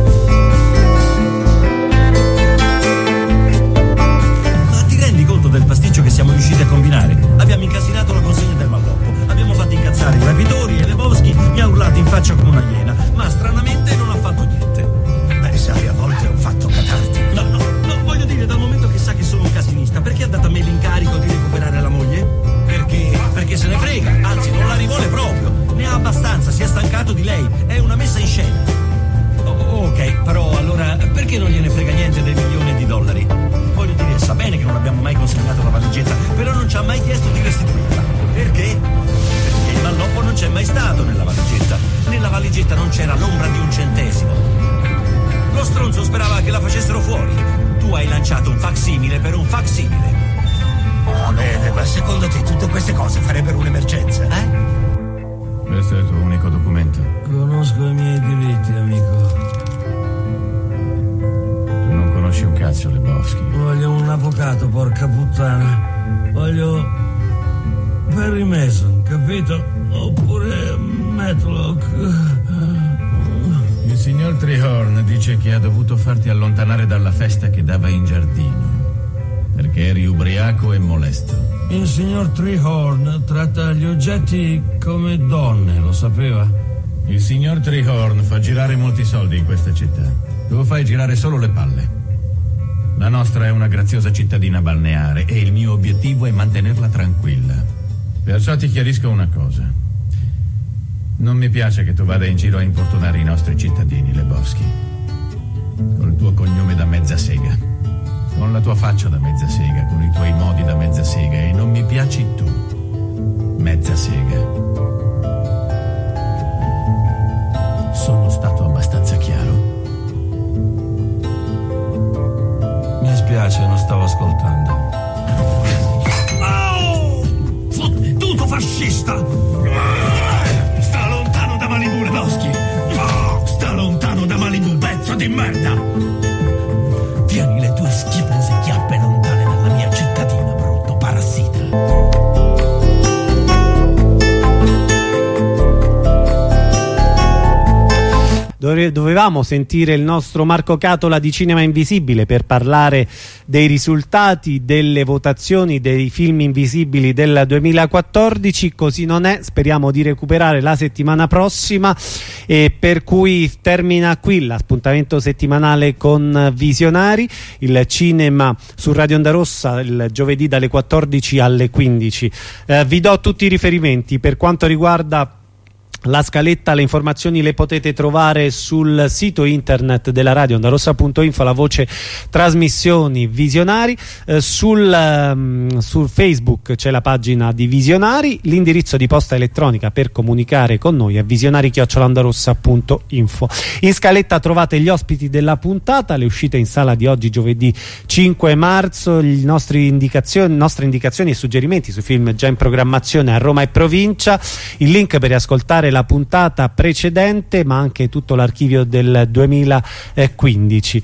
Ma ti rendi conto del pasticcio che siamo riusciti a combinare? Abbiamo incasinato la consegna del malloppo, abbiamo fatto incazzare i rapitori, e Lebowski mi ha urlato in faccia come una iena, ma stranamente non ha fatto niente. Beh, sai, a volte è un fatto catartico. No, voglio dire, dal momento che sa che sono un casinista, perché ha dato a me l'incarico di recuperare la moglie? Perché se ne frega, anzi non la rivuole proprio, ne ha abbastanza, si è stancato di lei, è una messa in scena. Ok, però allora perché non gliene frega niente dei milioni di dollari? Voglio dire, sa bene che non abbiamo mai consegnato la valigetta, però non ci ha mai chiesto di restituirla. Perché? Perché il malloppo non c'è mai stato nella valigetta. Nella valigetta non c'era l'ombra di un centesimo. Lo stronzo sperava che la facessero fuori. Tu hai lanciato un facsimile per un facsimile. Va bene, ma secondo te tutte queste cose farebbero un'emergenza? Questo è il tuo unico documento. Conosco i miei diritti, amico. Tu non conosci un cazzo, Lebowski. Voglio un avvocato, porca puttana. Voglio Perry Mason, capito? Oppure Matlock. Il signor Trehorn dice che ha dovuto farti allontanare dalla festa che dava in giardino, perché eri ubriaco e molesto. Il signor Trehorn tratta gli oggetti come donne, lo sapeva? Il signor Trehorn fa girare molti soldi in questa città. Tu fai girare solo le palle. La nostra è una graziosa cittadina balneare e il mio obiettivo è mantenerla tranquilla. Perciò ti chiarisco una cosa. Non mi piace che tu vada in giro a importunare i nostri cittadini, Lebowski. Col tuo cognome da mezza sega, con la tua faccia da mezza sega, con i tuoi modi da mezza sega, e non mi piaci tu, mezza sega. Sono stato abbastanza chiaro? Mi spiace, non stavo ascoltando. Oh! Fottuto fascista! Sta lontano da Malibu, Lebowski! Oh! Sta lontano da Malibu, pezzo di merda! Tieni le tue schifose chiappe lontane dalla mia cittadina, brutto parassita! Dovevamo sentire il nostro Marco Catola di Cinema Invisibile per parlare dei risultati delle votazioni dei film invisibili del 2014, così non è, speriamo di recuperare la settimana prossima, e per cui termina qui l'appuntamento settimanale con Visionari, il cinema su Radio Onda Rossa il giovedì dalle 14 alle 15. Vi do tutti i riferimenti per quanto riguarda la scaletta, le informazioni le potete trovare sul sito internet della radio ondarossa.info, la voce trasmissioni Visionari, sul Facebook c'è la pagina di Visionari, l'indirizzo di posta elettronica per comunicare con noi è visionari@ondarossa.info. In scaletta trovate gli ospiti della puntata, le uscite in sala di oggi giovedì 5 marzo, le nostre indicazioni e suggerimenti sui film già in programmazione a Roma e provincia, il link per riascoltare la puntata precedente ma anche tutto l'archivio del 2015.